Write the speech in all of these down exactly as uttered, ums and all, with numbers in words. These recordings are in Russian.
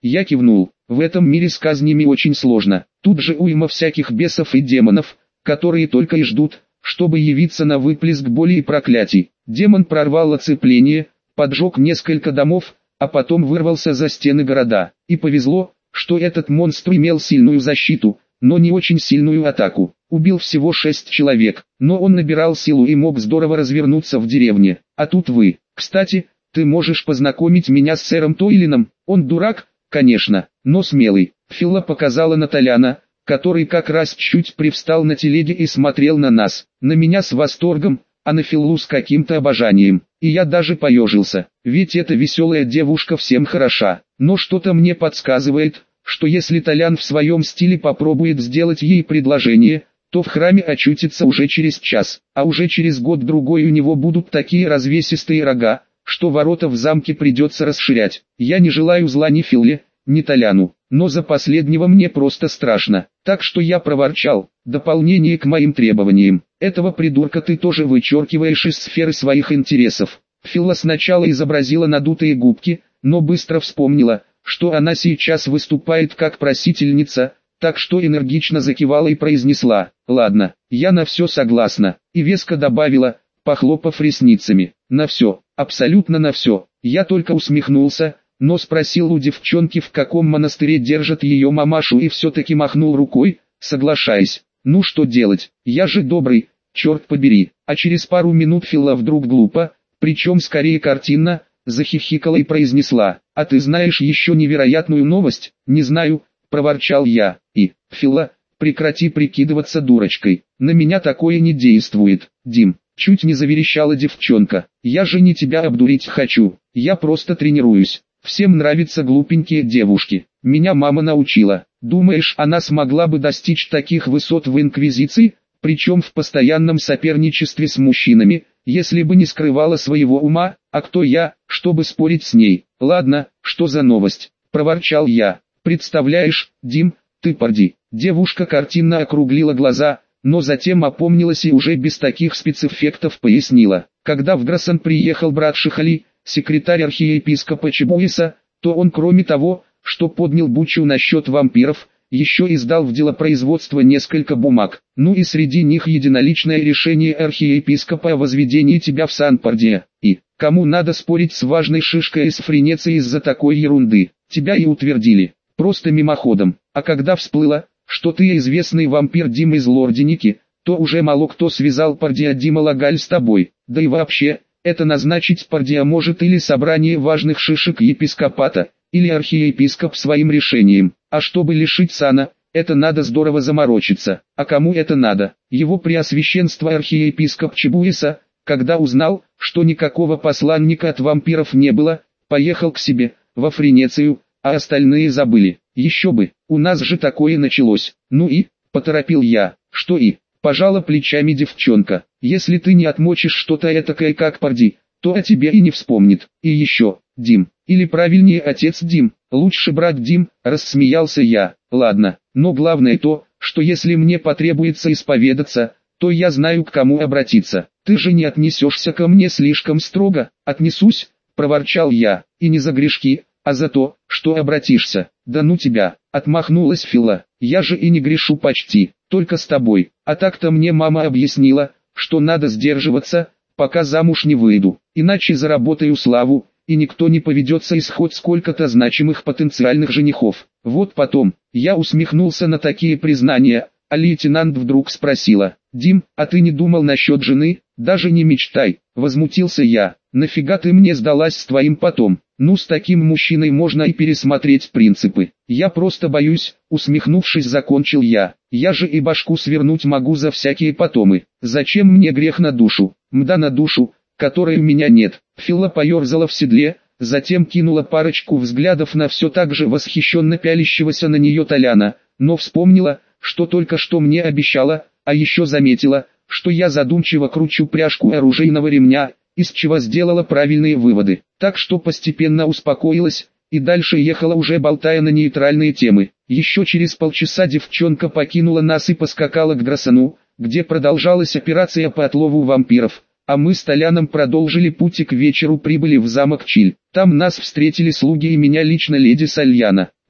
Я кивнул. В этом мире с казнями очень сложно. Тут же уйма всяких бесов и демонов, которые только и ждут, чтобы явиться на выплеск боли и проклятий. Демон прорвал оцепление, поджег несколько домов, а потом вырвался за стены города. И повезло, что этот монстр имел сильную защиту, но не очень сильную атаку. Убил всего шесть человек, но он набирал силу и мог здорово развернуться в деревне. А тут вы. Кстати, ты можешь познакомить меня с сэром Тойлином. Он дурак, конечно, но смелый. Филла показала на Толяна, который как раз чуть привстал на телеге и смотрел на нас. На меня с восторгом, а на Филлу с каким-то обожанием. И я даже поежился, ведь эта веселая девушка всем хороша. Но что-то мне подсказывает, что если Толян в своем стиле попробует сделать ей предложение, то в храме очутится уже через час, а уже через год-другой у него будут такие развесистые рога, что ворота в замке придется расширять. Я не желаю зла ни Филле, ни Толяну, но за последнего мне просто страшно, так что я проворчал: дополнение к моим требованиям, этого придурка ты тоже вычеркиваешь из сферы своих интересов. Филла сначала изобразила надутые губки, но быстро вспомнила, что она сейчас выступает как просительница, так что энергично закивала и произнесла: «Ладно, я на все согласна», и веско добавила, похлопав ресницами: «На все, абсолютно на все». Я только усмехнулся, но спросил у девчонки, в каком монастыре держат ее мамашу, и все-таки махнул рукой, соглашаясь. Ну что делать, я же добрый, черт побери. А через пару минут Филла вдруг глупо, причем скорее картинно, захихикала и произнесла: «А ты знаешь еще невероятную новость?» «Не знаю», — проворчал я. И, Филла, прекрати прикидываться дурочкой, на меня такое не действует. Дим, чуть не заверещала девчонка, я же не тебя обдурить хочу, я просто тренируюсь. Всем нравятся глупенькие девушки, меня мама научила. Думаешь, она смогла бы достичь таких высот в Инквизиции, причем в постоянном соперничестве с мужчинами, если бы не скрывала своего ума? А кто я, чтобы спорить с ней? Ладно, что за новость?» — проворчал я. «Представляешь, Дим, ты парди». Девушка картинно округлила глаза, но затем опомнилась и уже без таких спецэффектов пояснила. Когда в Грасан приехал брат Шихали, секретарь архиепископа Чебуиса, то он, кроме того, что поднял бучу насчет вампиров, еще издал в делопроизводство несколько бумаг. Ну и среди них единоличное решение архиепископа о возведении тебя в Сан-Пардия. И, кому надо спорить с важной шишкой из Френеции из-за такой ерунды? Тебя и утвердили. Просто мимоходом. А когда всплыло, что ты известный вампир Дим из Лординики, то уже мало кто связал Пардия Дима Лагаль с тобой. Да и вообще, это назначить Пардия может или собрание важных шишек епископата, или архиепископ своим решением. А чтобы лишить сана, это надо здорово заморочиться. А кому это надо? Его преосвященство архиепископ Чебуиса, когда узнал, что никакого посланника от вампиров не было, поехал к себе, во Френецию, а остальные забыли. Еще бы, у нас же такое началось. Ну и, поторопил я, что и, пожала плечами девчонка. Если ты не отмочишь что-то этакое как Парди, то о тебе и не вспомнит. И еще, Дим, или правильнее отец Дим, лучше брат Дим, рассмеялся я. Ладно, но главное то, что если мне потребуется исповедаться, то я знаю, к кому обратиться. Ты же не отнесешься ко мне слишком строго? Отнесусь, проворчал я, и не за грешки, а за то, что обратишься. Да ну тебя, отмахнулась Филла, я же и не грешу почти, только с тобой. А так-то мне мама объяснила, что надо сдерживаться, пока замуж не выйду, иначе заработаю славу, и никто не поведется исход сколько-то значимых потенциальных женихов. Вот потом, я усмехнулся на такие признания, а лейтенант вдруг спросила: «Дим, а ты не думал насчет жены?» «Даже не мечтай», возмутился я, «нафига ты мне сдалась с твоим потом?» «Ну, с таким мужчиной можно и пересмотреть принципы. Я просто боюсь», усмехнувшись, закончил я. «Я же и башку свернуть могу за всякие потомы. Зачем мне грех на душу? Мда на душу, которой у меня нет». Филла поерзала в седле, затем кинула парочку взглядов на все так же восхищенно пялящегося на нее Толяна, но вспомнила, что только что мне обещала, а еще заметила, что я задумчиво кручу пряжку оружейного ремня, из чего сделала правильные выводы. Так что постепенно успокоилась, и дальше ехала уже болтая на нейтральные темы. Еще через полчаса девчонка покинула нас и поскакала к Грасану, где продолжалась операция по отлову вампиров, а мы с Толяном продолжили путь и к вечеру прибыли в замок Чиль. Там нас встретили слуги и меня лично леди Сальяна.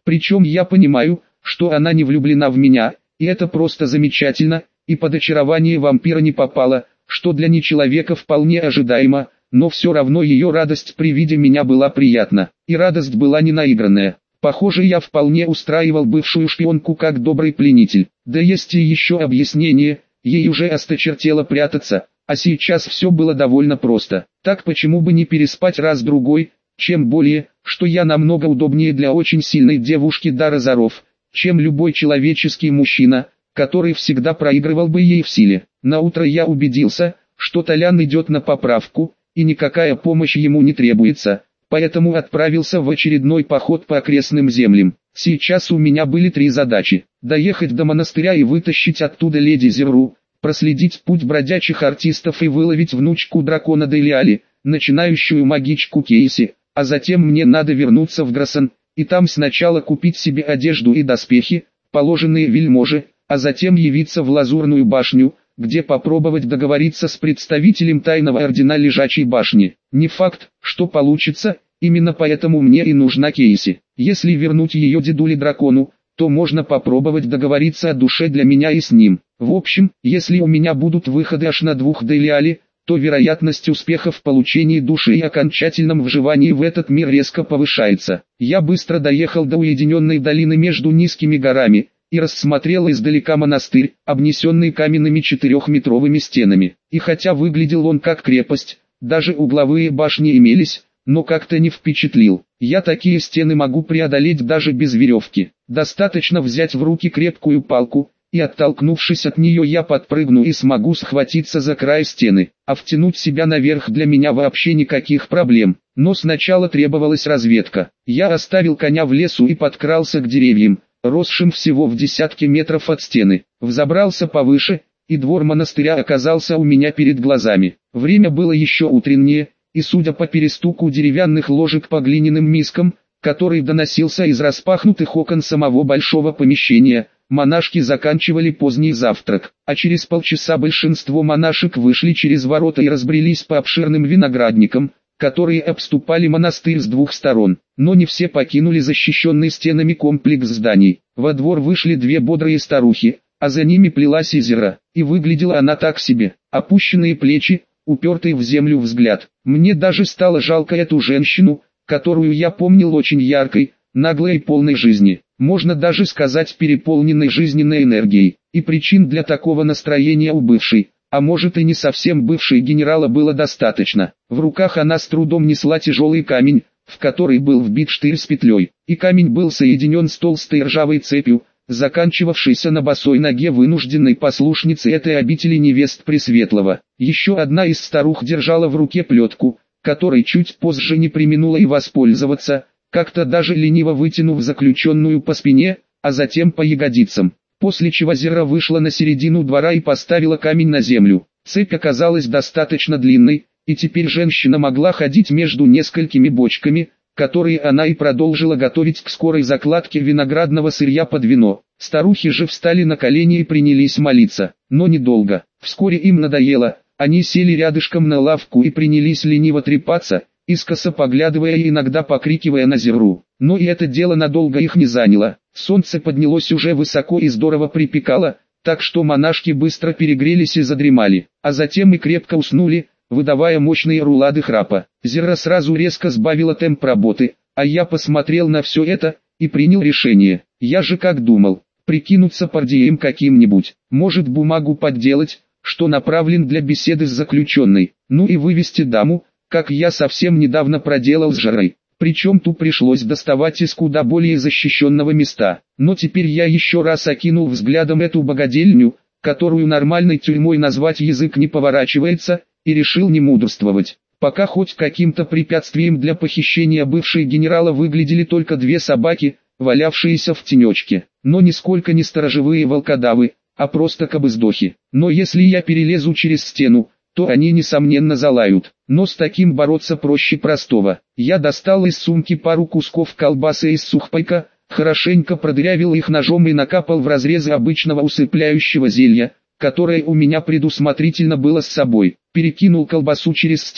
Причем я понимаю, что она не влюблена в меня, и это просто замечательно, и под очарование вампира не попала, что для нечеловека вполне ожидаемо, но все равно ее радость при виде меня была приятна, и радость была не наигранная. Похоже, я вполне устраивал бывшую шпионку как добрый пленитель. Да есть и еще объяснение, ей уже осточертело прятаться, а сейчас все было довольно просто. Так почему бы не переспать раз-другой, чем более, что я намного удобнее для очень сильной девушки до разоров, чем любой человеческий мужчина, который всегда проигрывал бы ей в силе. Наутро я убедился, что Толян идет на поправку, и никакая помощь ему не требуется, поэтому отправился в очередной поход по окрестным землям. Сейчас у меня были три задачи: доехать до монастыря и вытащить оттуда леди Зерру, проследить путь бродячих артистов и выловить внучку дракона Делиали, начинающую магичку Кейси, а затем мне надо вернуться в Грассан, и там сначала купить себе одежду и доспехи, положенные вельможе, а затем явиться в Лазурную башню, где попробовать договориться с представителем тайного ордена Лежачей башни. Не факт, что получится, именно поэтому мне и нужна Кейси. Если вернуть ее дедуле-дракону, то можно попробовать договориться о душе для меня и с ним. В общем, если у меня будут выходы аж на двух Делиали, то вероятность успеха в получении души и окончательном вживании в этот мир резко повышается. Я быстро доехал до уединенной долины между низкими горами и рассмотрел издалека монастырь, обнесенный каменными четырехметровыми стенами. И хотя выглядел он как крепость, даже угловые башни имелись, но как-то не впечатлил. Я такие стены могу преодолеть даже без веревки. Достаточно взять в руки крепкую палку, и оттолкнувшись от нее я подпрыгну и смогу схватиться за край стены, а втянуть себя наверх для меня вообще никаких проблем. Но сначала требовалась разведка. Я оставил коня в лесу и подкрался к деревьям, росшим всего в десятке метров от стены. Взобрался повыше, и двор монастыря оказался у меня перед глазами. Время было еще утреннее, и судя по перестуку деревянных ложек по глиняным мискам, который доносился из распахнутых окон самого большого помещения, монашки заканчивали поздний завтрак, а через полчаса большинство монашек вышли через ворота и разбрелись по обширным виноградникам, которые обступали монастырь с двух сторон. Но не все покинули защищенный стенами комплекс зданий. Во двор вышли две бодрые старухи, а за ними плелась Изера, и выглядела она так себе: опущенные плечи, упертый в землю взгляд. Мне даже стало жалко эту женщину, которую я помнил очень яркой, наглой и полной жизни, можно даже сказать переполненной жизненной энергией, и причин для такого настроения у бывшей, а может и не совсем бывшей генерала было достаточно. В руках она с трудом несла тяжелый камень, в который был вбит штырь с петлей, и камень был соединен с толстой ржавой цепью, заканчивавшейся на босой ноге вынужденной послушницы этой обители невест Пресветлого. Еще одна из старух держала в руке плетку, которой чуть позже не преминула и воспользоваться, как-то даже лениво вытянув заключенную по спине, а затем по ягодицам. После чего Зера вышла на середину двора и поставила камень на землю. Цепь оказалась достаточно длинной, и теперь женщина могла ходить между несколькими бочками, которые она и продолжила готовить к скорой закладке виноградного сырья под вино. Старухи же встали на колени и принялись молиться, но недолго. Вскоре им надоело, они сели рядышком на лавку и принялись лениво трепаться, искоса поглядывая и иногда покрикивая на Зерру. Но и это дело надолго их не заняло. Солнце поднялось уже высоко и здорово припекало, так что монашки быстро перегрелись и задремали, а затем и крепко уснули, выдавая мощные рулады храпа. Зерра сразу резко сбавила темп работы, а я посмотрел на все это и принял решение. Я же как думал, прикинуться пардием каким-нибудь, может бумагу подделать, что направлен для беседы с заключенной, ну и вывести даму, как я совсем недавно проделал с Жарой. Причем ту пришлось доставать из куда более защищенного места. Но теперь я еще раз окинул взглядом эту богадельню, которую нормальной тюрьмой назвать язык не поворачивается, и решил не мудрствовать. Пока хоть каким-то препятствием для похищения бывшей генерала выглядели только две собаки, валявшиеся в тенечке, но нисколько не сторожевые волкодавы, а просто кабыздохи. Но если я перелезу через стену, то они несомненно залают. Но с таким бороться проще простого. Я достал из сумки пару кусков колбасы из сухпайка, хорошенько продырявил их ножом и накапал в разрезы обычного усыпляющего зелья, которое у меня предусмотрительно было с собой. Перекинул колбасу через стену,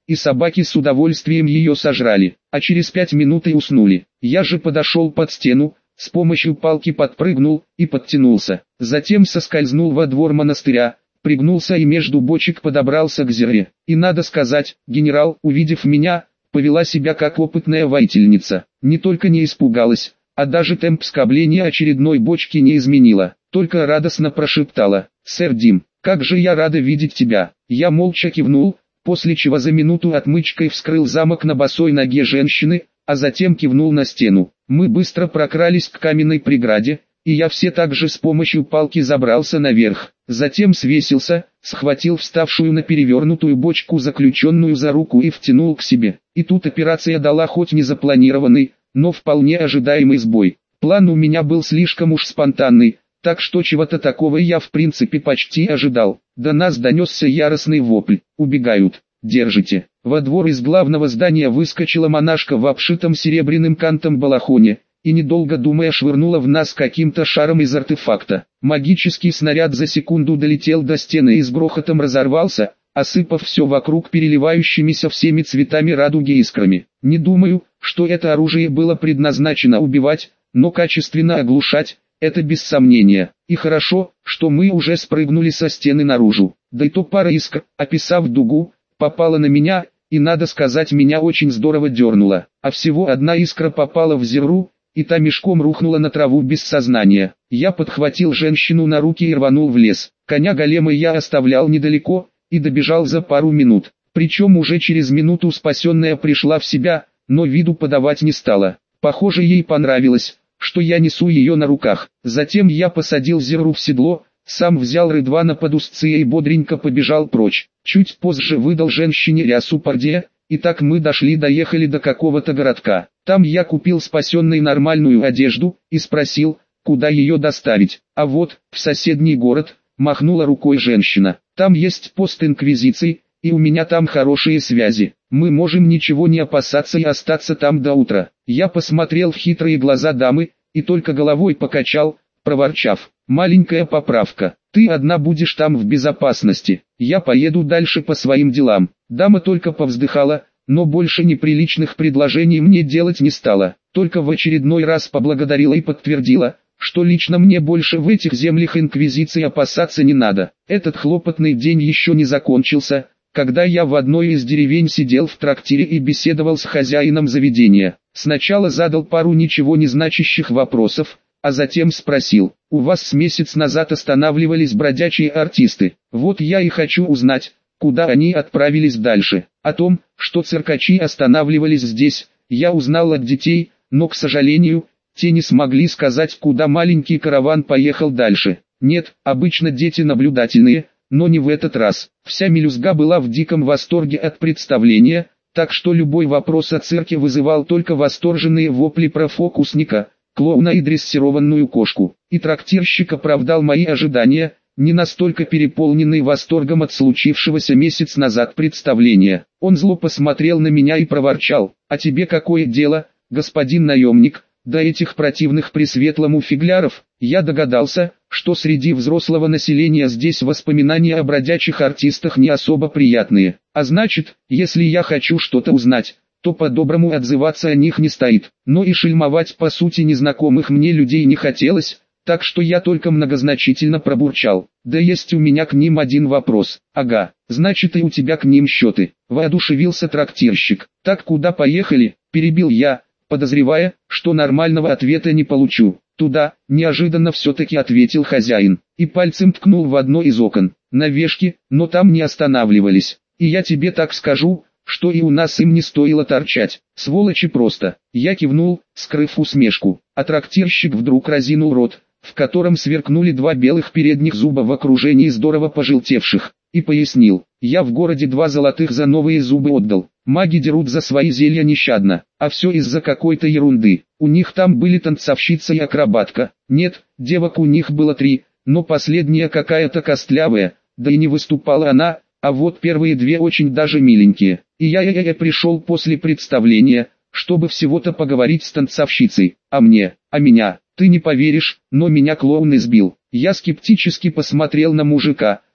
и собаки с удовольствием ее сожрали, а через пять минут и уснули. Я же подошел под стену, с помощью палки подпрыгнул и подтянулся, затем соскользнул во двор монастыря, пригнулся и между бочек подобрался к зере. И надо сказать, генерал, увидев меня, повела себя как опытная воительница, не только не испугалась, а даже темп скобления очередной бочки не изменила, только радостно прошептала: «Сэр Дим, как же я рада видеть тебя!» Я молча кивнул, после чего за минуту отмычкой вскрыл замок на босой ноге женщины, а затем кивнул на стену. Мы быстро прокрались к каменной преграде, и я все так же с помощью палки забрался наверх, затем свесился, схватил вставшую на перевернутую бочку заключенную за руку и втянул к себе. И тут операция дала хоть не запланированный, но вполне ожидаемый сбой. План у меня был слишком уж спонтанный, так что чего-то такого я в принципе почти ожидал. До нас донесся яростный вопль: «Убегают! Держите!» Во двор из главного здания выскочила монашка в обшитом серебряным кантом балахоне, и недолго думая швырнула в нас каким-то шаром из артефакта. Магический снаряд за секунду долетел до стены и с грохотом разорвался, осыпав все вокруг переливающимися всеми цветами радуги искрами. Не думаю, что это оружие было предназначено убивать, но качественно оглушать — это без сомнения. И хорошо, что мы уже спрыгнули со стены наружу. Да и то пара искр, описав дугу, попала на меня, и надо сказать, меня очень здорово дернуло. А всего одна искра попала в Зеру, и та мешком рухнула на траву без сознания. Я подхватил женщину на руки и рванул в лес. Коня голема я оставлял недалеко, и добежал за пару минут. Причем уже через минуту спасенная пришла в себя, но виду подавать не стала. Похоже, ей понравилось, что я несу ее на руках. Затем я посадил Зеру в седло, сам взял Рыдвана под узцы и бодренько побежал прочь. Чуть позже выдал женщине рясу пардия, и так мы дошли-доехали до какого-то городка. Там я купил спасенной нормальную одежду и спросил, куда ее доставить. А вот, в соседний город, махнула рукой женщина. Там есть пост инквизиции, и у меня там хорошие связи. Мы можем ничего не опасаться и остаться там до утра. Я посмотрел в хитрые глаза дамы, и только головой покачал, проворчав: «Маленькая поправка, ты одна будешь там в безопасности, я поеду дальше по своим делам». Дама только повздыхала, но больше неприличных предложений мне делать не стала, только в очередной раз поблагодарила и подтвердила, что лично мне больше в этих землях инквизиции опасаться не надо. Этот хлопотный день еще не закончился, когда я в одной из деревень сидел в трактире и беседовал с хозяином заведения. Сначала задал пару ничего не значащих вопросов, а затем спросил: «У вас с месяц назад останавливались бродячие артисты, вот я и хочу узнать, куда они отправились дальше». О том, что циркачи останавливались здесь, я узнал от детей, но, к сожалению, те не смогли сказать, куда маленький караван поехал дальше. Нет, обычно дети наблюдательные, но не в этот раз. Вся мелюзга была в диком восторге от представления, так что любой вопрос о цирке вызывал только восторженные вопли про фокусника, клоуна и дрессированную кошку. И трактирщик оправдал мои ожидания, не настолько переполненный восторгом от случившегося месяц назад представления. Он зло посмотрел на меня и проворчал: «А тебе какое дело, господин наемник, до этих противных пресветлому фигляров?» Я догадался, что среди взрослого населения здесь воспоминания о бродячих артистах не особо приятные. А значит, если я хочу что-то узнать, то по-доброму отзываться о них не стоит. Но и шельмовать по сути незнакомых мне людей не хотелось, так что я только многозначительно пробурчал: «Да есть у меня к ним один вопрос». «Ага, значит и у тебя к ним счеты», — воодушевился трактирщик. «Так куда поехали?» — перебил я, подозревая, что нормального ответа не получу. «Туда», — неожиданно все-таки ответил хозяин, и пальцем ткнул в одно из окон. «На вешке, но там не останавливались. И я тебе так скажу, что и у нас им не стоило торчать. Сволочи просто». Я кивнул, скрыв усмешку, а трактирщик вдруг разинул рот, в котором сверкнули два белых передних зуба в окружении здорово пожелтевших, и пояснил: «Я в городе два золотых за новые зубы отдал. Маги дерут за свои зелья нещадно, а все из-за какой-то ерунды. У них там были танцовщица и акробатка. Нет, девок у них было три, но последняя какая-то костлявая, да и не выступала она, а вот первые две очень даже миленькие. И я, я, я пришел после представления, чтобы всего-то поговорить с танцовщицей. А мне, а меня, ты не поверишь, но меня клоун избил». Я скептически посмотрел на мужика,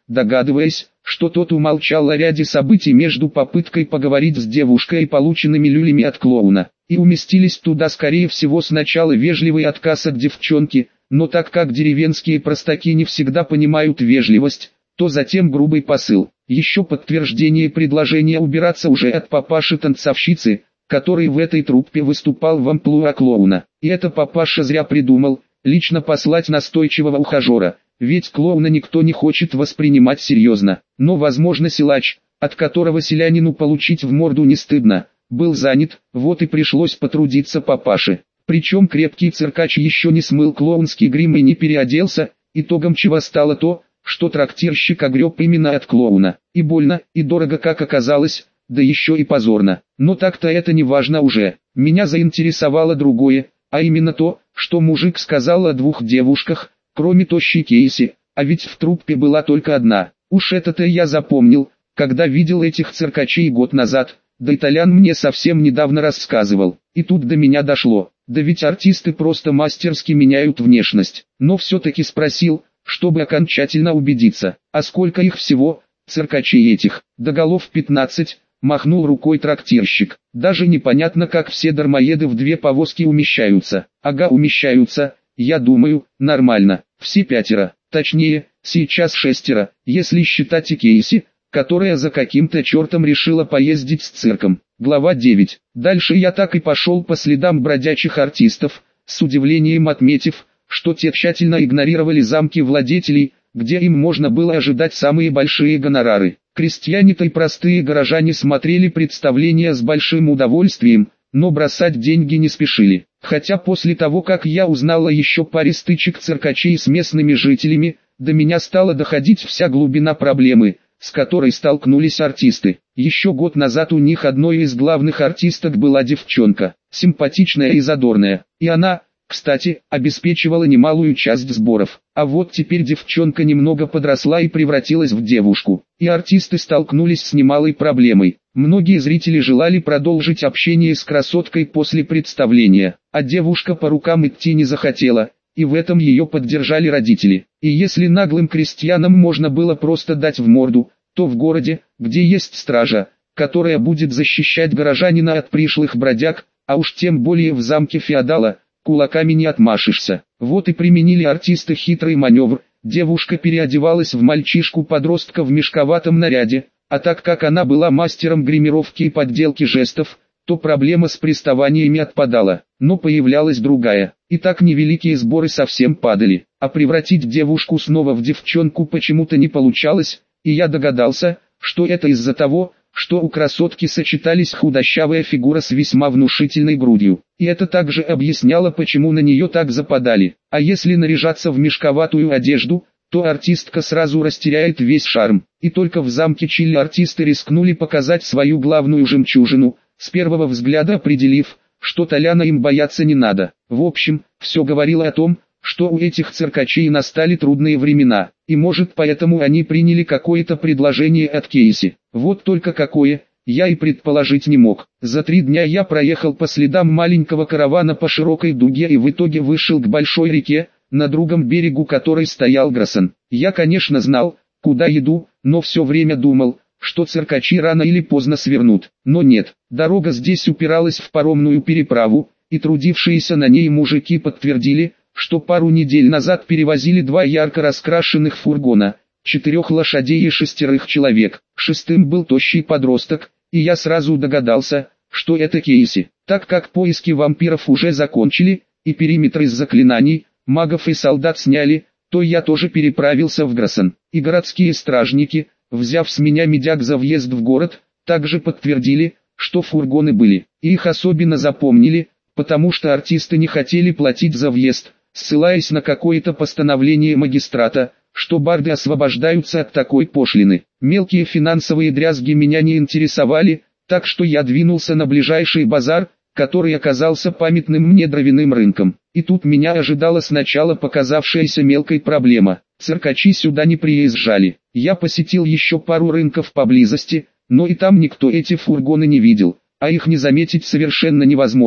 догадываясь, что тот умолчал о ряде событий между попыткой поговорить с девушкой и полученными люлями от клоуна, и уместились туда скорее всего сначала вежливый отказ от девчонки, но так как деревенские простаки не всегда понимают вежливость, то затем грубый посыл, еще подтверждение предложения убираться уже от папаши-танцовщицы, который в этой труппе выступал в амплуа клоуна. И это папаша зря придумал, лично послать настойчивого ухажера, ведь клоуна никто не хочет воспринимать серьезно. Но возможно силач, от которого селянину получить в морду не стыдно, был занят, вот и пришлось потрудиться папаше. Причем крепкий циркач еще не смыл клоунский грим и не переоделся, итогом чего стало то, что трактирщик огреб именно от клоуна. И больно, и дорого как оказалось, да еще и позорно. Но так-то это не важно уже. Меня заинтересовало другое, а именно то, что мужик сказал о двух девушках, кроме тощей Кейси, а ведь в труппе была только одна. Уж это-то я запомнил, когда видел этих циркачей год назад, да и Толян мне совсем недавно рассказывал. И тут до меня дошло, да ведь артисты просто мастерски меняют внешность. Но все-таки спросил, чтобы окончательно убедиться, а сколько их всего, циркачей этих, до голов пятнадцать, махнул рукой трактирщик. Даже непонятно как все дармоеды в две повозки умещаются. Ага, умещаются, я думаю, нормально, все пятеро, точнее, сейчас шестеро, если считать и Кейси, которая за каким-то чертом решила поездить с цирком. Глава девять. Дальше я так и пошел по следам бродячих артистов, с удивлением отметив, что те тщательно игнорировали замки владетелей, где им можно было ожидать самые большие гонорары. Крестьяне-то и простые горожане смотрели представления с большим удовольствием, но бросать деньги не спешили. Хотя после того, как я узнал о еще паре стычек циркачей с местными жителями, до меня стала доходить вся глубина проблемы, с которой столкнулись артисты. Еще год назад у них одной из главных артисток была девчонка, симпатичная и задорная, и она, кстати, обеспечивала немалую часть сборов. А вот теперь девчонка немного подросла и превратилась в девушку. И артисты столкнулись с немалой проблемой. Многие зрители желали продолжить общение с красоткой после представления, а девушка по рукам идти не захотела, и в этом ее поддержали родители. И если наглым крестьянам можно было просто дать в морду, то в городе, где есть стража, которая будет защищать горожанина от пришлых бродяг, а уж тем более в замке феодала, кулаками не отмашешься. Вот и применили артисты хитрый маневр, девушка переодевалась в мальчишку-подростка в мешковатом наряде, а так как она была мастером гримировки и подделки жестов, то проблема с приставаниями отпадала, но появлялась другая. И так невеликие сборы совсем падали, а превратить девушку снова в девчонку почему-то не получалось, и я догадался, что это из-за того, что у красотки сочетались худощавая фигура с весьма внушительной грудью. И это также объясняло, почему на нее так западали. А если наряжаться в мешковатую одежду, то артистка сразу растеряет весь шарм. И только в замке Чилли артисты рискнули показать свою главную жемчужину, с первого взгляда определив, что Толяна им бояться не надо. В общем, все говорило о том, что у этих циркачей настали трудные времена, и может поэтому они приняли какое-то предложение от Кейси. Вот только какое, я и предположить не мог. За три дня я проехал по следам маленького каравана по широкой дуге и в итоге вышел к большой реке, на другом берегу которой стоял Грассон. Я, конечно, знал, куда иду, но все время думал, что циркачи рано или поздно свернут. Но нет, дорога здесь упиралась в паромную переправу, и трудившиеся на ней мужики подтвердили, что пару недель назад перевозили два ярко раскрашенных фургона, четырех лошадей и шестерых человек. Шестым был тощий подросток, и я сразу догадался, что это Кейси. Так как поиски вампиров уже закончили, и периметр из заклинаний, магов и солдат сняли, то я тоже переправился в Грассон. И городские стражники, взяв с меня медяк за въезд в город, также подтвердили, что фургоны были. И их особенно запомнили, потому что артисты не хотели платить за въезд, ссылаясь на какое-то постановление магистрата, что барды освобождаются от такой пошлины. Мелкие финансовые дрязги меня не интересовали, так что я двинулся на ближайший базар, который оказался памятным мне дровяным рынком. И тут меня ожидала сначала показавшаяся мелкой проблема. Циркачи сюда не приезжали. Я посетил еще пару рынков поблизости, но и там никто эти фургоны не видел, а их не заметить совершенно невозможно.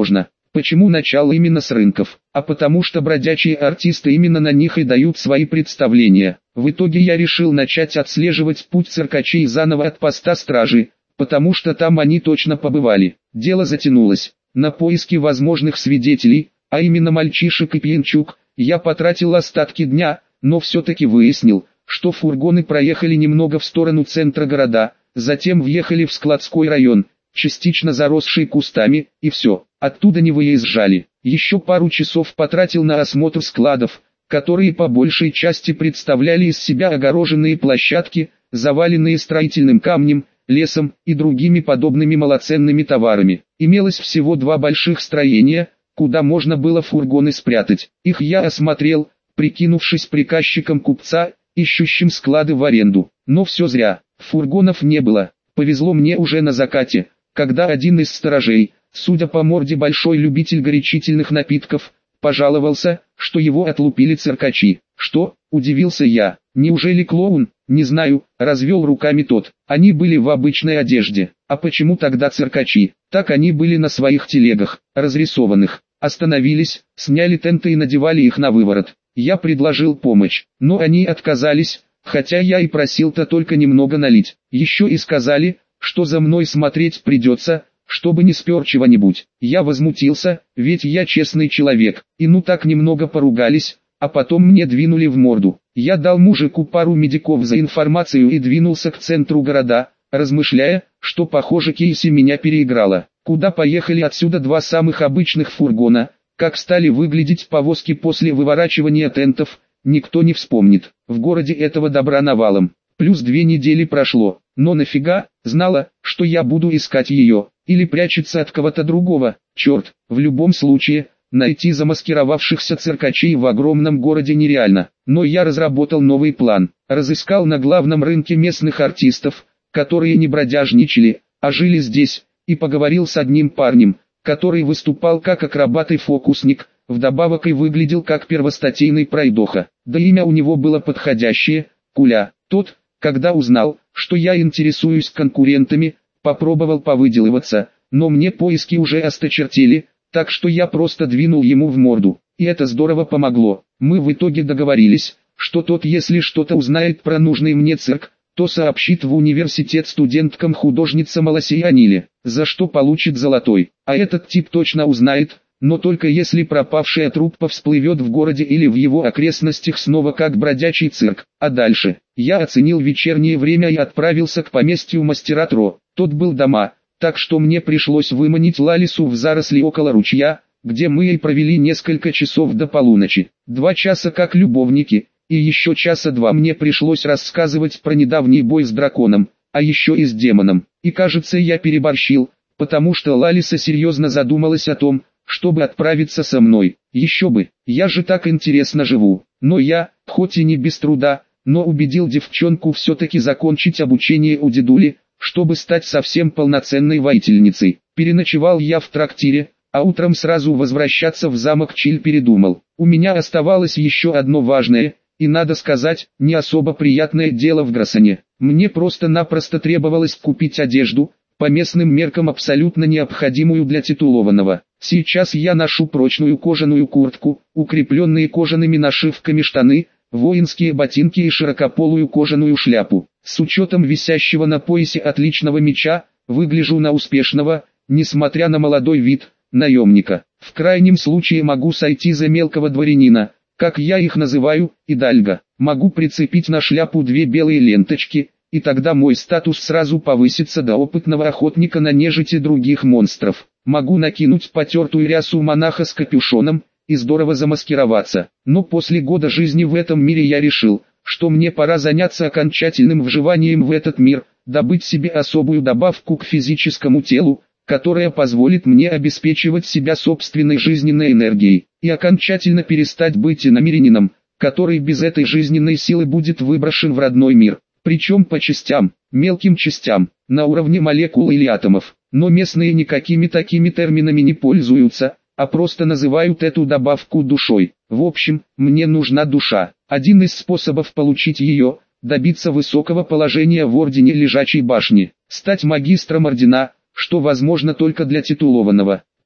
Почему начало именно с рынков? А потому что бродячие артисты именно на них и дают свои представления. В итоге я решил начать отслеживать путь циркачей заново от поста стражи, потому что там они точно побывали. Дело затянулось. На поиски возможных свидетелей, а именно мальчишек и пьянчуг, я потратил остатки дня, но все-таки выяснил, что фургоны проехали немного в сторону центра города, затем въехали в складской район, частично заросший кустами, и все, оттуда не выезжали. Еще пару часов потратил на осмотр складов, которые по большей части представляли из себя огороженные площадки, заваленные строительным камнем, лесом и другими подобными малоценными товарами. Имелось всего два больших строения, куда можно было фургоны спрятать. Их я осмотрел, прикинувшись приказчиком купца, ищущим склады в аренду. Но все зря, фургонов не было. Повезло мне уже на закате, когда один из сторожей, судя по морде большой любитель горячительных напитков, пожаловался, что его отлупили циркачи. Что? Удивился я. Неужели клоун? Не знаю, развел руками тот. Они были в обычной одежде. А почему тогда циркачи? Так они были на своих телегах, разрисованных. Остановились, сняли тенты и надевали их на выворот. Я предложил помощь, но они отказались, хотя я и просил-то только немного налить. Еще и сказали, что за мной смотреть придется, чтобы не спер чего-нибудь. Я возмутился, ведь я честный человек, и ну так немного поругались, а потом мне двинули в морду. Я дал мужику пару медиков за информацию и двинулся к центру города, размышляя, что похоже Кейси меня переиграла. Куда поехали отсюда два самых обычных фургона, как стали выглядеть повозки после выворачивания тентов, никто не вспомнит. В городе этого добра навалом. Плюс две недели прошло, но нафига, знала, что я буду искать ее, или прячется от кого-то другого. Черт, в любом случае, найти замаскировавшихся циркачей в огромном городе нереально. Но я разработал новый план. Разыскал на главном рынке местных артистов, которые не бродяжничали, а жили здесь, и поговорил с одним парнем, который выступал как акробат и фокусник, вдобавок и выглядел как первостатейный пройдоха. Да имя у него было подходящее – Куля. Тот, когда узнал, что я интересуюсь конкурентами, попробовал повыделываться, но мне поиски уже осточертели, так что я просто двинул ему в морду, и это здорово помогло. Мы в итоге договорились, что тот, если что-то узнает про нужный мне цирк, то сообщит в университет студенткам-художницам Алосей Аниле, за что получит золотой. А этот тип точно узнает, но только если пропавшая труппа всплывет в городе или в его окрестностях снова как бродячий цирк. А дальше, я оценил вечернее время и отправился к поместью мастера Тро. Тот был дома, так что мне пришлось выманить Лалису в заросли около ручья, где мы и провели несколько часов до полуночи. Два часа как любовники, и еще часа два мне пришлось рассказывать про недавний бой с драконом, а еще и с демоном. И кажется, я переборщил, потому что Лалиса серьезно задумалась о том, чтобы отправиться со мной. Еще бы, я же так интересно живу. Но я, хоть и не без труда, но убедил девчонку все-таки закончить обучение у дедули, чтобы стать совсем полноценной воительницей. Переночевал я в трактире, а утром сразу возвращаться в замок Чиль передумал. У меня оставалось еще одно важное, и надо сказать, не особо приятное дело в Гроссане. Мне просто-напросто требовалось купить одежду, по местным меркам абсолютно необходимую для титулованного. Сейчас я ношу прочную кожаную куртку, укрепленные кожаными нашивками штаны, воинские ботинки и широкополую кожаную шляпу. С учетом висящего на поясе отличного меча, выгляжу на успешного, несмотря на молодой вид, наемника. В крайнем случае могу сойти за мелкого дворянина, как я их называю, идальго. Могу прицепить на шляпу две белые ленточки, и тогда мой статус сразу повысится до опытного охотника на нежить и других монстров. Могу накинуть потертую рясу монаха с капюшоном, и здорово замаскироваться. Но после года жизни в этом мире я решил, что мне пора заняться окончательным вживанием в этот мир, добыть себе особую добавку к физическому телу, которая позволит мне обеспечивать себя собственной жизненной энергией, и окончательно перестать быть иномирянином, который без этой жизненной силы будет выброшен в родной мир. Причем по частям, мелким частям, на уровне молекул или атомов. Но местные никакими такими терминами не пользуются, а просто называют эту добавку душой. В общем, мне нужна душа. Один из способов получить ее – добиться высокого положения в ордене Лежачей башни, стать магистром ордена, что возможно только для титулованного.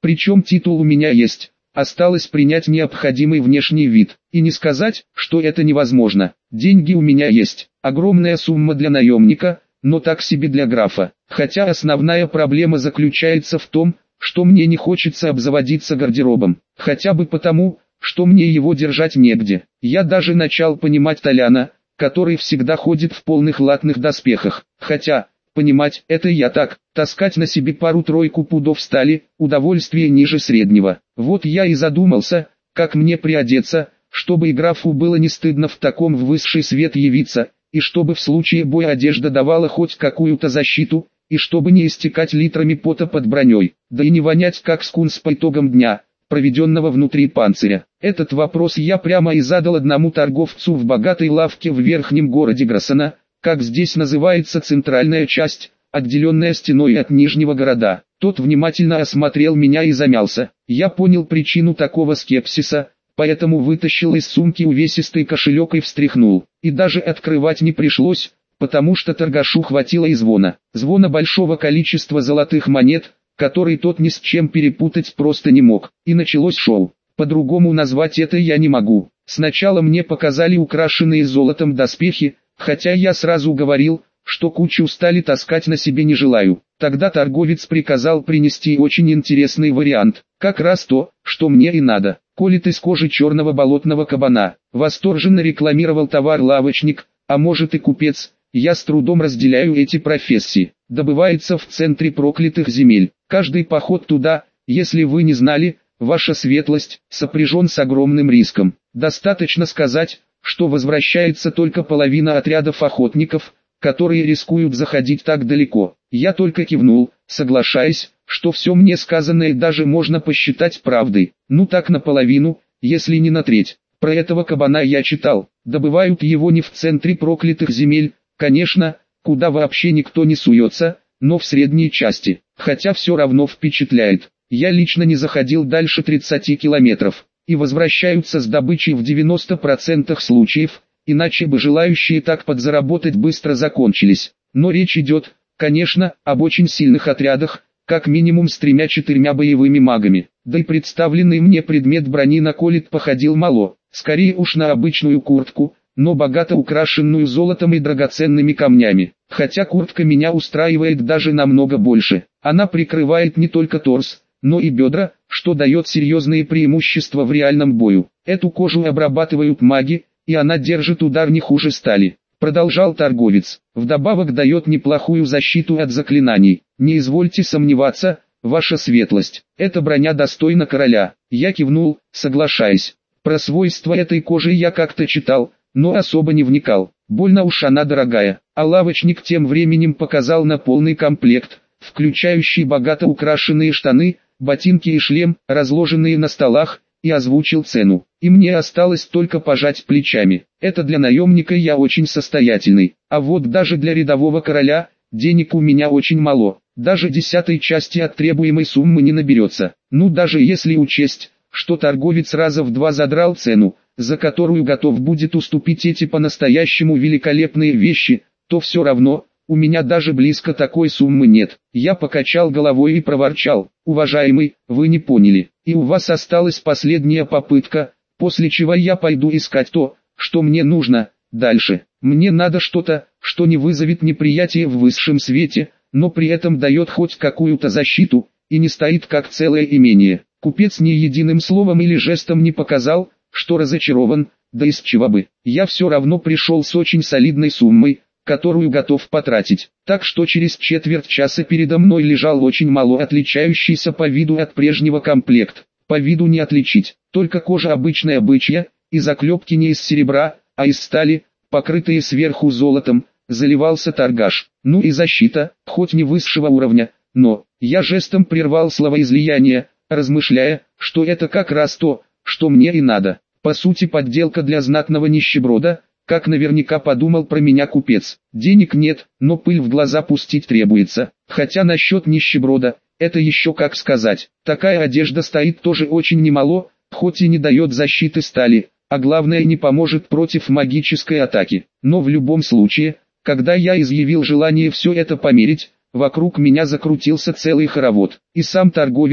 Причем титул у меня есть. Осталось принять необходимый внешний вид. И не сказать, что это невозможно. Деньги у меня есть. Огромная сумма для наемника, но так себе для графа. Хотя основная проблема заключается в том, что мне не хочется обзаводиться гардеробом. Хотя бы потому, что мне его держать негде. Я даже начал понимать Толяна, который всегда ходит в полных латных доспехах. Хотя, понимать, это я так, таскать на себе пару-тройку пудов стали, удовольствие ниже среднего. Вот я и задумался, как мне приодеться, чтобы и графу было не стыдно в таком в высший свет явиться, и чтобы в случае боя одежда давала хоть какую-то защиту, и чтобы не истекать литрами пота под броней, да и не вонять как скунс по итогам дня, проведенного внутри панциря. Этот вопрос я прямо и задал одному торговцу в богатой лавке в верхнем городе Гроссена, как здесь называется центральная часть, отделенная стеной от нижнего города. Тот внимательно осмотрел меня и замялся. Я понял причину такого скепсиса, поэтому вытащил из сумки увесистый кошелек и встряхнул. И даже открывать не пришлось, потому что торгашу хватило и звона. Звона большого количества золотых монет, который тот ни с чем перепутать просто не мог. И началось шоу. По-другому назвать это я не могу. Сначала мне показали украшенные золотом доспехи, хотя я сразу говорил, что кучу стали таскать на себе не желаю. Тогда торговец приказал принести очень интересный вариант. Как раз то, что мне и надо. Колет из кожи черного болотного кабана. Восторженно рекламировал товар лавочник, а может и купец. Я с трудом разделяю эти профессии. Добывается в центре проклятых земель. Каждый поход туда, если вы не знали, ваша светлость, сопряжен с огромным риском. Достаточно сказать, что возвращается только половина отрядов охотников, которые рискуют заходить так далеко. Я только кивнул, соглашаясь, что все мне сказанное даже можно посчитать правдой. Ну так наполовину, если не на треть. Про этого кабана я читал. Добывают его не в центре проклятых земель, конечно, куда вообще никто не суется, но в средней части. Хотя все равно впечатляет. Я лично не заходил дальше тридцати километров. И возвращаются с добычей в девяноста процентах случаев, иначе бы желающие так подзаработать быстро закончились. Но речь идет, конечно, об очень сильных отрядах, как минимум с тремя-четырьмя боевыми магами. Да и представленный мне предмет брони на колет походил мало, скорее уж на обычную куртку, но богато украшенную золотом и драгоценными камнями. Хотя куртка меня устраивает даже намного больше. Она прикрывает не только торс, но и бедра, что дает серьезные преимущества в реальном бою. Эту кожу обрабатывают маги, и она держит удар не хуже стали. Продолжал торговец. Вдобавок дает неплохую защиту от заклинаний. Не извольте сомневаться, ваша светлость. Эта броня достойна короля. Я кивнул, соглашаясь. Про свойства этой кожи я как-то читал, но особо не вникал. Больно уж она дорогая. А лавочник тем временем показал на полный комплект, включающий богато украшенные штаны, ботинки и шлем, разложенные на столах, и озвучил цену. И мне осталось только пожать плечами. Это для наемника я очень состоятельный, а вот даже для рядового короля, денег у меня очень мало. Даже десятой части от требуемой суммы не наберется. Ну даже если учесть, что торговец раза в два задрал цену, за которую готов будет уступить эти по-настоящему великолепные вещи, то все равно, у меня даже близко такой суммы нет. Я покачал головой и проворчал: уважаемый, вы не поняли, и у вас осталась последняя попытка, после чего я пойду искать то, что мне нужно, дальше. Мне надо что-то, что не вызовет неприятия в высшем свете, но при этом дает хоть какую-то защиту, и не стоит как целое имение. Купец ни единым словом или жестом не показал, что разочарован, да из чего бы. Я все равно пришел с очень солидной суммой, которую готов потратить. Так что через четверть часа передо мной лежал очень мало отличающийся по виду от прежнего комплект. По виду не отличить, только кожа обычная бычья, и заклепки не из серебра, а из стали, покрытые сверху золотом, заливался торгаш. Ну и защита, хоть не высшего уровня, но... Я жестом прервал словоизлияние, размышляя, что это как раз то, что мне и надо. По сути подделка для знатного нищеброда, как наверняка подумал про меня купец. Денег нет, но пыль в глаза пустить требуется. Хотя насчет нищеброда, это еще как сказать. Такая одежда стоит тоже очень немало, хоть и не дает защиты стали, а главное не поможет против магической атаки. Но в любом случае, когда я изъявил желание все это померить, вокруг меня закрутился целый хоровод. И сам торговец,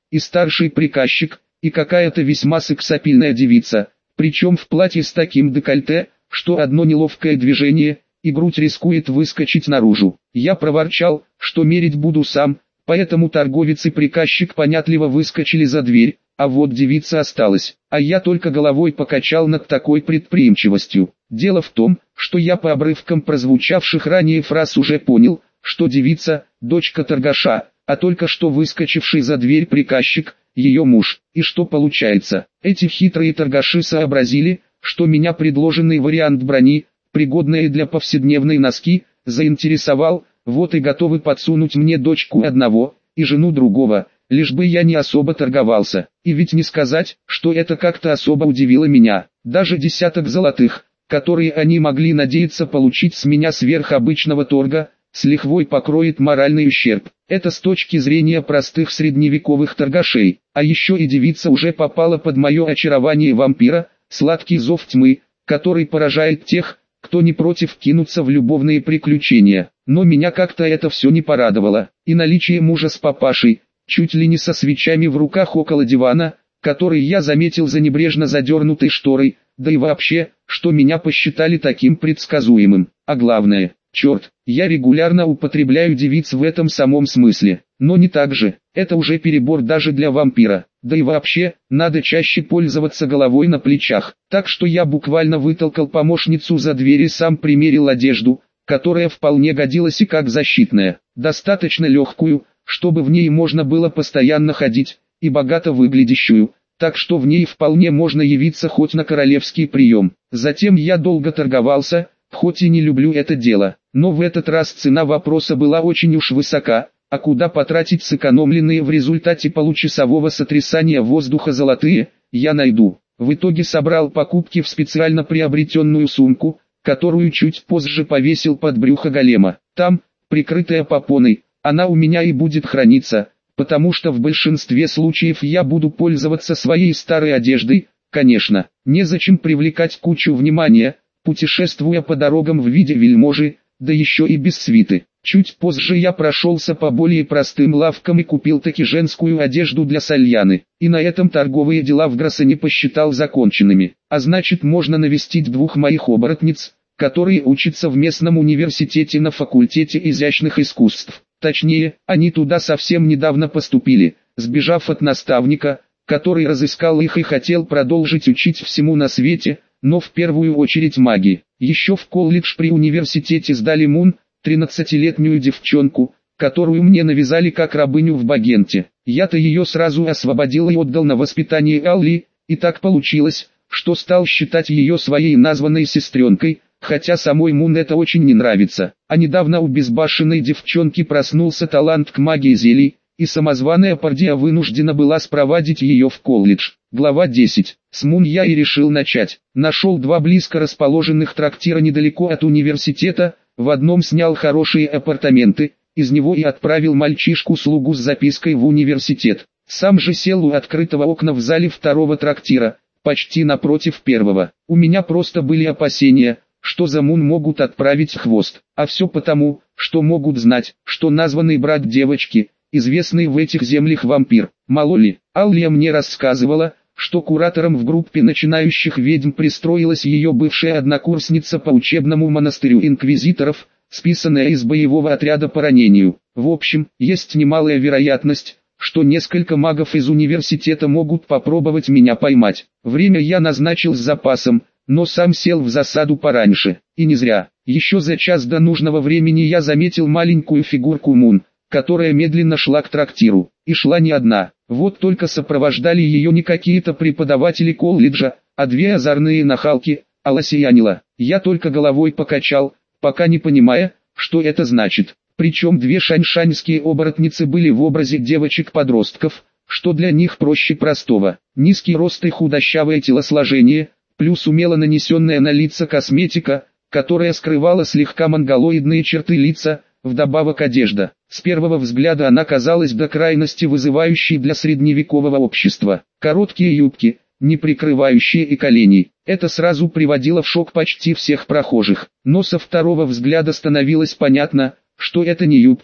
и старший приказчик, и какая-то весьма сексапильная девица, причем в платье с таким декольте, что одно неловкое движение, и грудь рискует выскочить наружу. Я проворчал, что мерить буду сам, поэтому торговец и приказчик понятливо выскочили за дверь, а вот девица осталась, а я только головой покачал над такой предприимчивостью. Дело в том, что я по обрывкам прозвучавших ранее фраз уже понял, что девица – дочка торгаша, а только что выскочивший за дверь приказчик – ее муж. И что получается? Эти хитрые торгаши сообразили, что меня предложенный вариант брони, пригодные для повседневной носки, заинтересовал, вот и готовы подсунуть мне дочку одного и жену другого, лишь бы я не особо торговался. И ведь не сказать, что это как-то особо удивило меня. Даже десяток золотых, которые они могли надеяться получить с меня сверх обычного торга, с лихвой покроет моральный ущерб. Это с точки зрения простых средневековых торгашей. А еще и девица уже попала под мое очарование вампира, сладкий зов тьмы, который поражает тех, кто не против кинуться в любовные приключения. Но меня как-то это все не порадовало. И наличие мужа с папашей, чуть ли не со свечами в руках около дивана, который я заметил за небрежно задернутой шторой, да и вообще, что меня посчитали таким предсказуемым. А главное, черт, я регулярно употребляю девиц в этом самом смысле. Но не так же, это уже перебор даже для вампира. Да и вообще, надо чаще пользоваться головой на плечах. Так что я буквально вытолкал помощницу за дверь и сам примерил одежду, которая вполне годилась и как защитная. Достаточно легкую, чтобы в ней можно было постоянно ходить, и богато выглядящую, так что в ней вполне можно явиться хоть на королевский прием. Затем я долго торговался, хоть и не люблю это дело, но в этот раз цена вопроса была очень уж высока, а куда потратить сэкономленные в результате получасового сотрясания воздуха золотые, я найду. В итоге собрал покупки в специально приобретенную сумку, которую чуть позже повесил под брюхо голема. Там, прикрытая попоной, она у меня и будет храниться, потому что в большинстве случаев я буду пользоваться своей старой одеждой, конечно. Незачем привлекать кучу внимания, путешествуя по дорогам в виде вельможи, да еще и без свиты. Чуть позже я прошелся по более простым лавкам и купил таки женскую одежду для Сальяны. И на этом торговые дела в Гроссене посчитал законченными. А значит, можно навестить двух моих оборотниц, которые учатся в местном университете на факультете изящных искусств. Точнее, они туда совсем недавно поступили, сбежав от наставника, который разыскал их и хотел продолжить учить всему на свете, но в первую очередь магии. Еще в колледж при университете сдали Мун, тринадцатилетнюю девчонку, которую мне навязали как рабыню в Багенте. Я-то ее сразу освободил и отдал на воспитание Алли, и так получилось, что стал считать ее своей названной сестренкой, хотя самой Мун это очень не нравится. А недавно у безбашенной девчонки проснулся талант к магии зелий, и самозваная Пардия вынуждена была спровадить ее в колледж. Глава десять. С Мун я и решил начать. Нашел два близко расположенных трактира недалеко от университета, в одном снял хорошие апартаменты, из него и отправил мальчишку-слугу с запиской в университет. Сам же сел у открытого окна в зале второго трактира, почти напротив первого. У меня просто были опасения, что за Мун могут отправить хвост, а все потому, что могут знать, что названный брат девочки, известный в этих землях вампир. Мало ли, Аллия мне рассказывала, что куратором в группе начинающих ведьм пристроилась ее бывшая однокурсница по учебному монастырю инквизиторов, списанная из боевого отряда по ранению. В общем, есть немалая вероятность, что несколько магов из университета могут попробовать меня поймать. Время я назначил с запасом, но сам сел в засаду пораньше. И не зря. Еще за час до нужного времени я заметил маленькую фигурку Мун, которая медленно шла к трактиру. И шла не одна. Вот только сопровождали ее не какие-то преподаватели колледжа, а две озорные нахалки, аласиянила. Я только головой покачал, пока не понимая, что это значит. Причем две шаньшаньские оборотницы были в образе девочек-подростков, что для них проще простого. Низкий рост и худощавое телосложение, плюс умело нанесенная на лица косметика, которая скрывала слегка монголоидные черты лица, вдобавок одежда. С первого взгляда она казалась до крайности вызывающей для средневекового общества. Короткие юбки, не прикрывающие и колени. Это сразу приводило в шок почти всех прохожих. Но со второго взгляда становилось понятно, что это не юбки,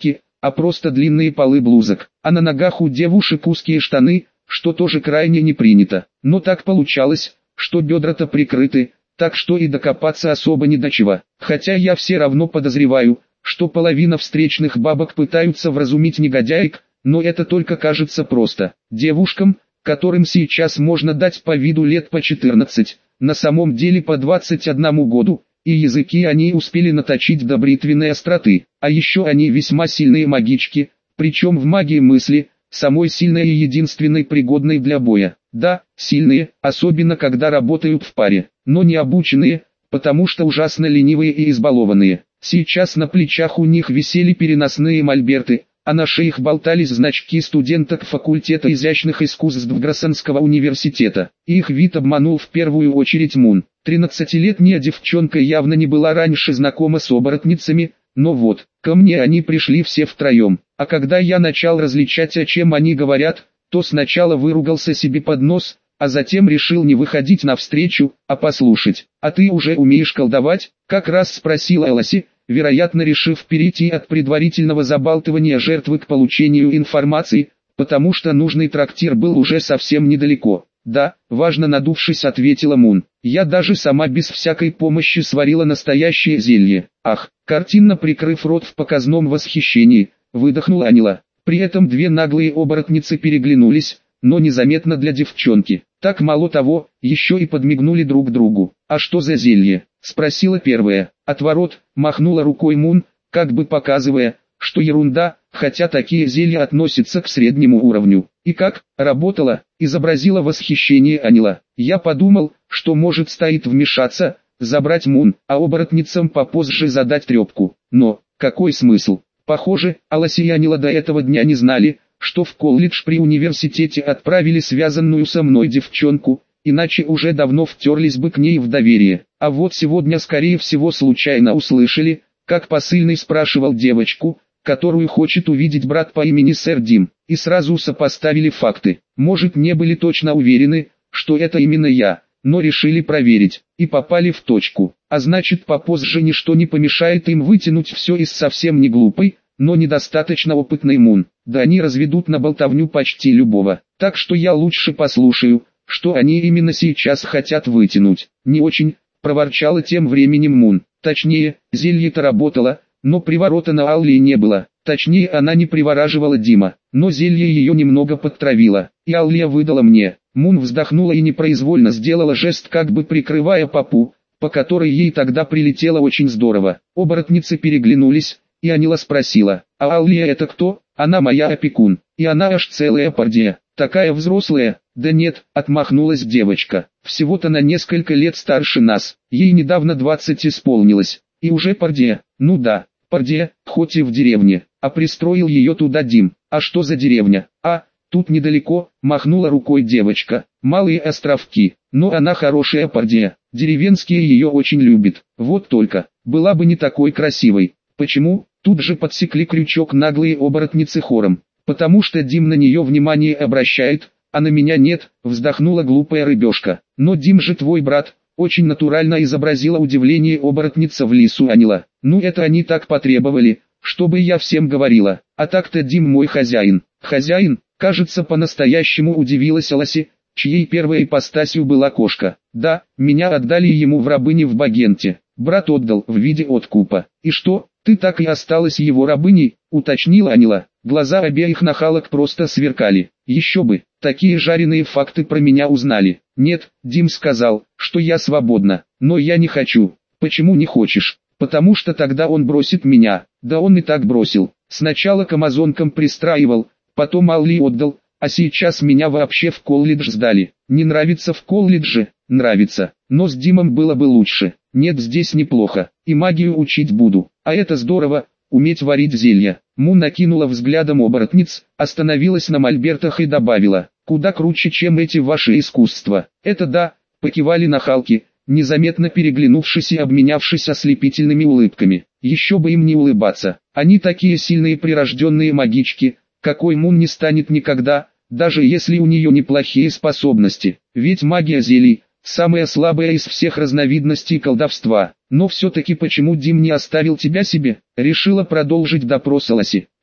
а просто длинные полы блузок, а на ногах у девушек узкие штаны, что тоже крайне не принято. Но так получалось, что бедра-то прикрыты, так что и докопаться особо не до чего. Хотя я все равно подозреваю, что половина встречных бабок пытаются вразумить негодяек, но это только кажется просто. Девушкам, которым сейчас можно дать по виду лет по четырнадцать, на самом деле по двадцать одному году, и языки они успели наточить до бритвенной остроты. А еще они весьма сильные магички, причем в магии мысли, самой сильной и единственной пригодной для боя. Да, сильные, особенно когда работают в паре, но не обученные, потому что ужасно ленивые и избалованные. Сейчас на плечах у них висели переносные мольберты, а на шеях болтались значки студенток факультета изящных искусств Гроссенского университета. Их вид обманул в первую очередь Мун. Тринадцатилетняя девчонка явно не была раньше знакома с оборотницами, но вот, ко мне они пришли все втроем. А когда я начал различать, о чем они говорят, то сначала выругался себе под нос, а затем решил не выходить навстречу, а послушать. «А ты уже умеешь колдовать?» — как раз спросила Элоси, вероятно решив перейти от предварительного забалтывания жертвы к получению информации, потому что нужный трактир был уже совсем недалеко. «Да», — важно надувшись ответила Мун. «Я даже сама без всякой помощи сварила настоящее зелье». «Ах», картинно прикрыв рот в показном восхищении, выдохнула Анила. При этом две наглые оборотницы переглянулись, но незаметно для девчонки. Так мало того, еще и подмигнули друг другу. «А что за зелье?» — спросила первая. «Отворот», — махнула рукой Мун, как бы показывая, что ерунда, хотя такие зелья относятся к среднему уровню. «И как, работала?» — изобразила восхищение Анила. Я подумал, что может стоит вмешаться, забрать Мун, а оборотницам попозже задать трепку. Но, какой смысл? Похоже, Алоси и Анила до этого дня не знали, что в колледж при университете отправили связанную со мной девчонку, иначе уже давно втерлись бы к ней в доверие. А вот сегодня скорее всего случайно услышали, как посыльный спрашивал девочку, которую хочет увидеть брат по имени сэр Дим, и сразу сопоставили факты. Может, не были точно уверены, что это именно я, но решили проверить, и попали в точку. А значит, попозже ничто не помешает им вытянуть все из совсем не глупой, но недостаточно опытной Мун. Да они разведут на болтовню почти любого. Так что я лучше послушаю, что они именно сейчас хотят вытянуть. «Не очень», — проворчала тем временем Мун. Точнее, зелье-то работало, но приворота на Алле не было. Точнее, она не привораживала Дима, но зелье ее немного подтравило, и Аллия выдала мне. Мун вздохнула и непроизвольно сделала жест, как бы прикрывая попу, по которой ей тогда прилетело очень здорово. Оборотницы переглянулись, и Анила спросила: «А Аллия это кто?» «Она моя опекун, и она аж целая пардия, такая взрослая». «Да нет», — отмахнулась девочка, — «всего-то на несколько лет старше нас, ей недавно двадцать исполнилось, и уже пардия». «Ну да, пардия, хоть и в деревне, а пристроил ее туда Дим». «А что за деревня?» «А, тут недалеко», — махнула рукой девочка, — «Малые островки, но она хорошая пардия, деревенские ее очень любят, вот только, была бы не такой красивой». «Почему?» — тут же подсекли крючок наглые оборотницы хором. «Потому что Дим на нее внимание обращает, а на меня нет», — вздохнула глупая рыбешка. «Но Дим же твой брат», — очень натурально изобразила удивление оборотница в лесу Анила. «Ну это они так потребовали, чтобы я всем говорила, а так-то Дим мой хозяин». «Хозяин?» — кажется, по-настоящему удивилась Алоси, чьей первой ипостасью была кошка. «Да, меня отдали ему в рабыни в Багенте. Брат отдал в виде откупа». «И что, ты так и осталась его рабыней?» — уточнила Анила. Глаза обеих нахалок просто сверкали. «Еще бы, такие жареные факты про меня узнали». «Нет, Дим сказал, что я свободна, но я не хочу». «Почему не хочешь?» «Потому что тогда он бросит меня». «Да он и так бросил. Сначала к амазонкам пристраивал, потом Алли отдал, а сейчас меня вообще в колледж сдали». «Не нравится в колледже?» «Нравится, но с Димом было бы лучше». «Нет, здесь неплохо, и магию учить буду, а это здорово, уметь варить зелья». Мун накинула взглядом оборотниц, остановилась на мольбертах и добавила: «Куда круче, чем эти ваши искусства». «Это да», — покивали нахалки, незаметно переглянувшись и обменявшись ослепительными улыбками. Еще бы им не улыбаться, они такие сильные прирожденные магички, какой Мун не станет никогда, даже если у нее неплохие способности, ведь магия зелий — самая слабая из всех разновидностей колдовства. «Но все-таки почему Дим не оставил тебя себе?» — решила продолжить допрос Алоси.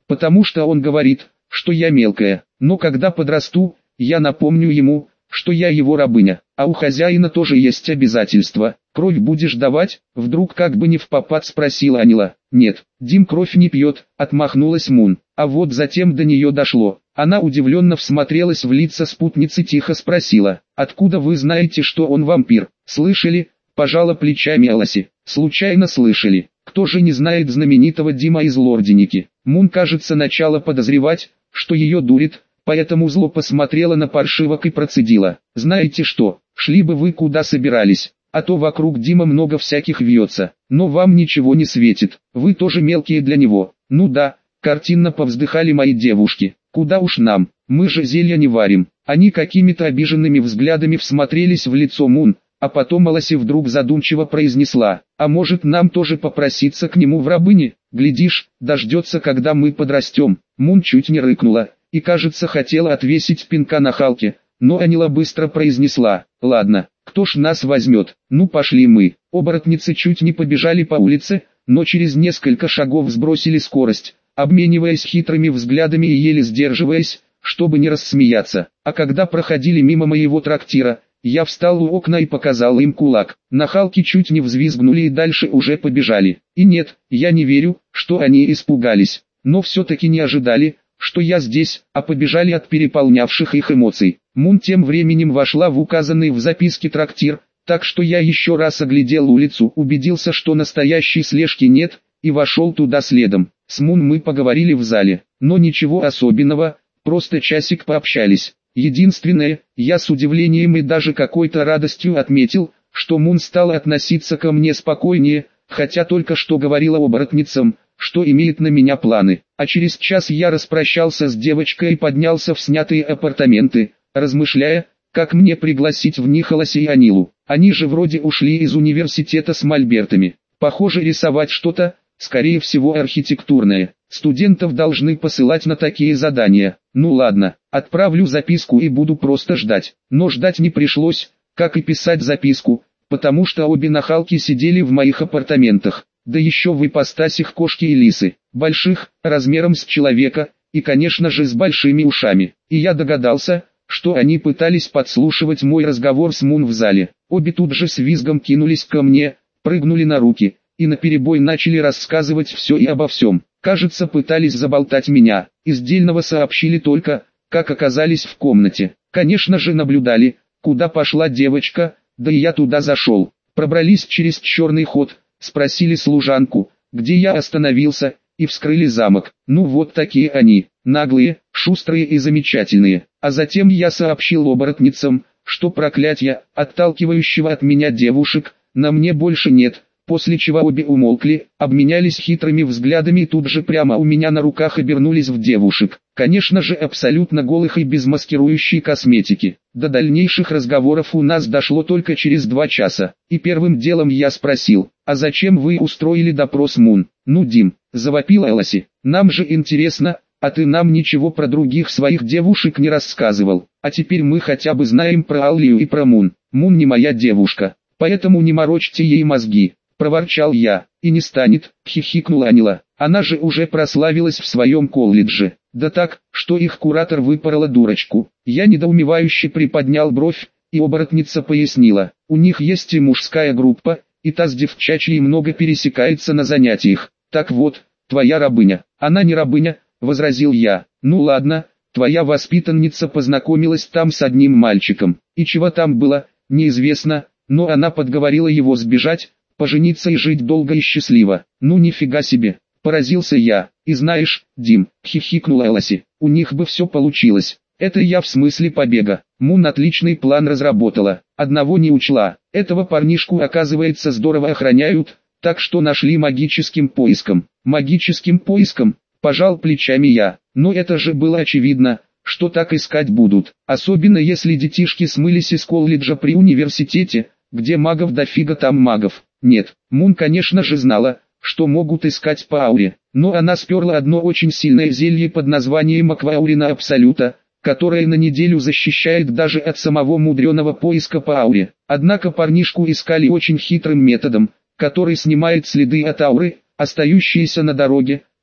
потому что он говорит, что я мелкая, но когда подрасту, я напомню ему, что я его рабыня, а у хозяина тоже есть обязательства. Кровь будешь давать? Вдруг как бы не впопад спросила Анила. Нет, Дим кровь не пьет, отмахнулась Мун. А вот затем до нее дошло. Она удивленно всмотрелась в лица спутницы, тихо спросила: откуда вы знаете, что он вампир? Слышали? Пожала плечами Аласи. Случайно слышали. Кто же не знает знаменитого Дима из Лорденики? Мун, кажется, начала подозревать, что ее дурит, поэтому зло посмотрела на паршивок и процедила: знаете что, шли бы вы куда собирались, а то вокруг Дима много всяких вьется, но вам ничего не светит, вы тоже мелкие для него. Ну да, картинно повздыхали мои девушки, куда уж нам, мы же зелья не варим. Они какими-то обиженными взглядами всмотрелись в лицо Мун, а потом Аласи вдруг задумчиво произнесла: а может нам тоже попроситься к нему в рабыни, глядишь, дождется, когда мы подрастем. Мун чуть не рыкнула и, кажется, хотела отвесить пинка на Халке, но Анила быстро произнесла: ладно, кто ж нас возьмет, ну пошли мы. Оборотницы чуть не побежали по улице, но через несколько шагов сбросили скорость, обмениваясь хитрыми взглядами и еле сдерживаясь, чтобы не рассмеяться. А когда проходили мимо моего трактира, я встал у окна и показал им кулак. Нахалки чуть не взвизгнули и дальше уже побежали. И нет, я не верю, что они испугались, но все-таки не ожидали, что я здесь, а побежали от переполнявших их эмоций. Мун тем временем вошла в указанный в записке трактир, так что я еще раз оглядел улицу, убедился, что настоящей слежки нет, и вошел туда следом. С Мун мы поговорили в зале, но ничего особенного, просто часик пообщались. Единственное, я с удивлением и даже какой-то радостью отметил, что Мун стала относиться ко мне спокойнее, хотя только что говорила оборотницам, что имеет на меня планы. А через час я распрощался с девочкой и поднялся в снятые апартаменты, размышляя, как мне пригласить в них Аласи и Анилу. Они же вроде ушли из университета с мольбертами. Похоже, рисовать что-то, скорее всего архитектурное. Студентов должны посылать на такие задания. Ну ладно, отправлю записку и буду просто ждать. Но ждать не пришлось, как и писать записку, потому что обе нахалки сидели в моих апартаментах, да еще в ипостасях кошки и лисы, больших, размером с человека, и конечно же с большими ушами. И я догадался, что они пытались подслушивать мой разговор с Мун в зале. Обе тут же с визгом кинулись ко мне, прыгнули на руки, и наперебой начали рассказывать все и обо всем. Кажется, пытались заболтать меня, из дельного сообщили только, как оказались в комнате. Конечно же наблюдали, куда пошла девочка, да и я туда зашел. Пробрались через черный ход, спросили служанку, где я остановился, и вскрыли замок. Ну вот такие они, наглые, шустрые и замечательные. А затем я сообщил оборотницам, что проклятия, отталкивающего от меня девушек, на мне больше нет. После чего обе умолкли, обменялись хитрыми взглядами и тут же прямо у меня на руках обернулись в девушек. Конечно же абсолютно голых и без маскирующей косметики. До дальнейших разговоров у нас дошло только через два часа. И первым делом я спросил: а зачем вы устроили допрос Мун? Ну Дим, завопила Аласи, нам же интересно, а ты нам ничего про других своих девушек не рассказывал. А теперь мы хотя бы знаем про Аллию и про Мун. Мун не моя девушка, поэтому не морочьте ей мозги. Проворчал я. И не станет, хихикнула Анила. Она же уже прославилась в своем колледже. Да так, что их куратор выпорола дурочку. Я недоумевающе приподнял бровь, и оборотница пояснила. У них есть и мужская группа, и та с девчачьей много пересекается на занятиях. Так вот, твоя рабыня. Она не рабыня, возразил я. Ну ладно, твоя воспитанница познакомилась там с одним мальчиком. И чего там было, неизвестно, но она подговорила его сбежать, пожениться и жить долго и счастливо. Ну нифига себе, поразился я. И знаешь, Дим, хихикнула Аласи, у них бы все получилось. Это я в смысле побега. Мун отличный план разработала, одного не учла. Этого парнишку, оказывается, здорово охраняют, так что нашли магическим поиском. Магическим поиском, пожал плечами я. Но это же было очевидно, что так искать будут. Особенно если детишки смылись из колледжа при университете, где магов дофига, там магов. Нет, Мун конечно же знала, что могут искать по ауре, но она сперла одно очень сильное зелье под названием Акваурина Абсолюта, которое на неделю защищает даже от самого мудреного поиска по ауре. Однако парнишку искали очень хитрым методом, который снимает следы от ауры, остающиеся на дороге,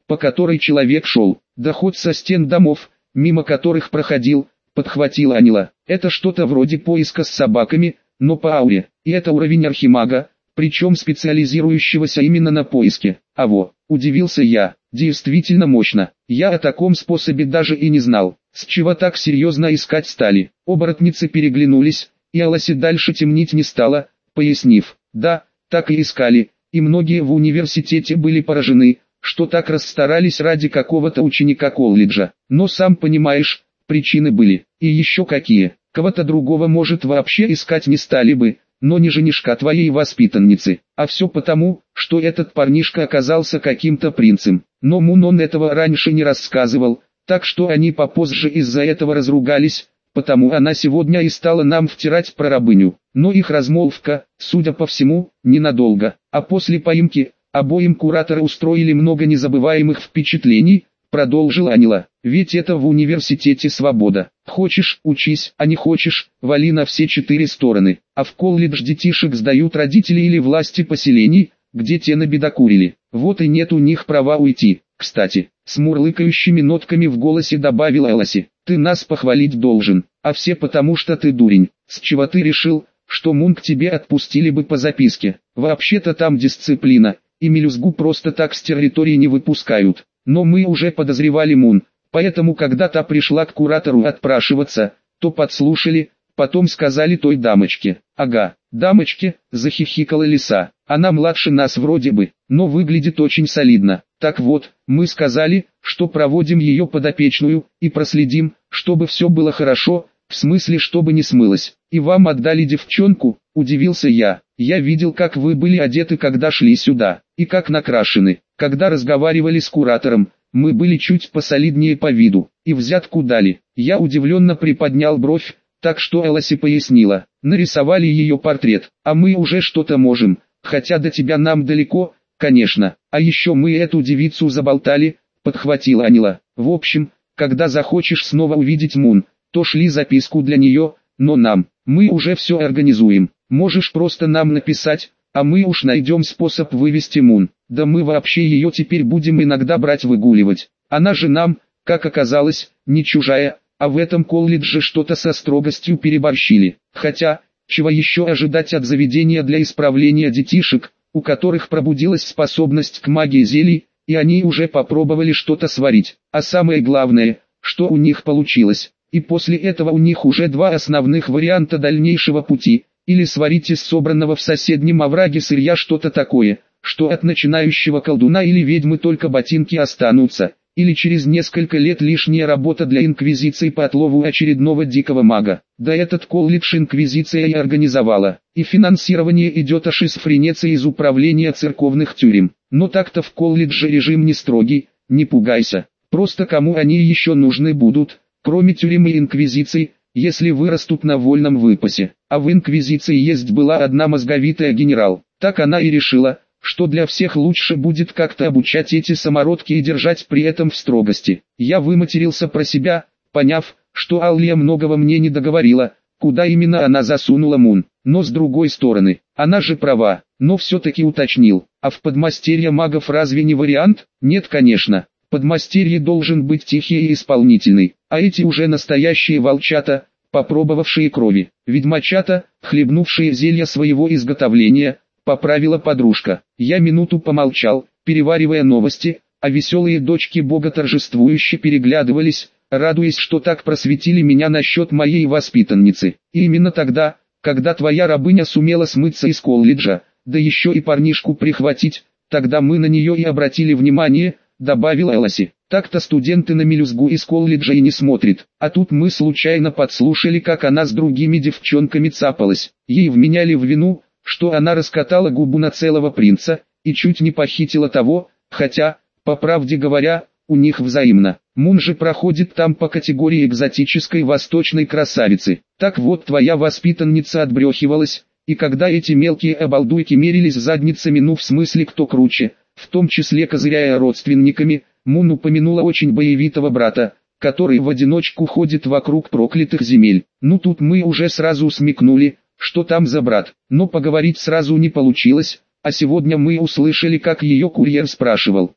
по которой человек шел, да хоть со стен домов, мимо которых проходил, подхватила Анила. Это что-то вроде поиска с собаками, но по ауре, и это уровень архимага, причем специализирующегося именно на поиске. А во, удивился я, действительно мощно, я о таком способе даже и не знал. С чего так серьезно искать стали? Оборотницы переглянулись, и Аласи дальше темнить не стала, пояснив, да, так и искали, и многие в университете были поражены, что так расстарались ради какого-то ученика колледжа. Но сам понимаешь, причины были, и еще какие. Кого-то другого, может, вообще искать не стали бы, но не женишка твоей воспитанницы. А все потому, что этот парнишка оказался каким-то принцем. Но Мун он этого раньше не рассказывал, так что они попозже из-за этого разругались, потому она сегодня и стала нам втирать про рабыню. Но их размолвка, судя по всему, ненадолго. А после поимки, обоим кураторы устроили много незабываемых впечатлений, продолжила Анила. Ведь это в университете свобода. Хочешь – учись, а не хочешь – вали на все четыре стороны. А в колледж детишек сдают родители или власти поселений, где те набедокурили. Вот и нет у них права уйти. Кстати, с мурлыкающими нотками в голосе добавила Эласи. Ты нас похвалить должен, а все потому что ты дурень. С чего ты решил, что Мун к тебе отпустили бы по записке? Вообще-то там дисциплина, и мелюзгу просто так с территории не выпускают. Но мы уже подозревали Мун, поэтому когда та пришла к куратору отпрашиваться, то подслушали, потом сказали той дамочке. Ага, дамочке, захихикала лиса, она младше нас вроде бы, но выглядит очень солидно. Так вот, мы сказали, что проводим ее подопечную, и проследим, чтобы все было хорошо, в смысле чтобы не смылось. И вам отдали девчонку, удивился я. Я видел, как вы были одеты, когда шли сюда, и как накрашены. Когда разговаривали с куратором, мы были чуть посолиднее по виду, и взятку дали. Я удивленно приподнял бровь, так что Эласи пояснила. Нарисовали ее портрет, а мы уже что-то можем, хотя до тебя нам далеко, конечно. А еще мы эту девицу заболтали, подхватила Анила. В общем, когда захочешь снова увидеть Мун, то шли записку для нее, но нам, мы уже все организуем. Можешь просто нам написать, а мы уж найдем способ вывести Мун. Да мы вообще ее теперь будем иногда брать выгуливать. Она же нам, как оказалось, не чужая, а в этом колледже что-то со строгостью переборщили. Хотя, чего еще ожидать от заведения для исправления детишек, у которых пробудилась способность к магии зелий, и они уже попробовали что-то сварить. А самое главное, что у них получилось. И после этого у них уже два основных варианта дальнейшего пути. Или сварить из собранного в соседнем овраге сырья что-то такое, что от начинающего колдуна или ведьмы только ботинки останутся, или через несколько лет лишняя работа для инквизиции по отлову очередного дикого мага. Да этот колледж инквизиция и организовала, и финансирование идет аж из Френеции из управления церковных тюрем. Но так-то в колледже режим не строгий, не пугайся, просто кому они еще нужны будут, кроме тюрем и инквизиции, если вырастут на вольном выпасе. А в инквизиции есть была одна мозговитая генерал, так она и решила, что для всех лучше будет как-то обучать эти самородки и держать при этом в строгости. Я выматерился про себя, поняв, что Аллия многого мне не договорила, куда именно она засунула Мун. Но с другой стороны, она же права, но все-таки уточнил, а в подмастерье магов разве не вариант? Нет, конечно. Подмастерье должен быть тихий и исполнительный, а эти уже настоящие волчата, попробовавшие крови, ведьмачата, хлебнувшие зелья своего изготовления, поправила подружка. Я минуту помолчал, переваривая новости, а веселые дочки бога торжествующе переглядывались, радуясь, что так просветили меня насчет моей воспитанницы. И именно тогда, когда твоя рабыня сумела смыться из колледжа, да еще и парнишку прихватить, тогда мы на нее и обратили внимание, добавила Эласи. Так-то студенты на мелюзгу из колледжа и не смотрят, а тут мы случайно подслушали, как она с другими девчонками цапалась. Ей вменяли в вину, что она раскатала губу на целого принца, и чуть не похитила того, хотя, по правде говоря, у них взаимно. Мун же проходит там по категории экзотической восточной красавицы. Так вот твоя воспитанница отбрехивалась, и когда эти мелкие обалдуйки мерились задницами, ну в смысле кто круче, в том числе козыряя родственниками, Мун упомянула очень боевитого брата, который в одиночку ходит вокруг проклятых земель. Ну тут мы уже сразу смекнули, что там за брат, но поговорить сразу не получилось, а сегодня мы услышали, как ее курьер спрашивал,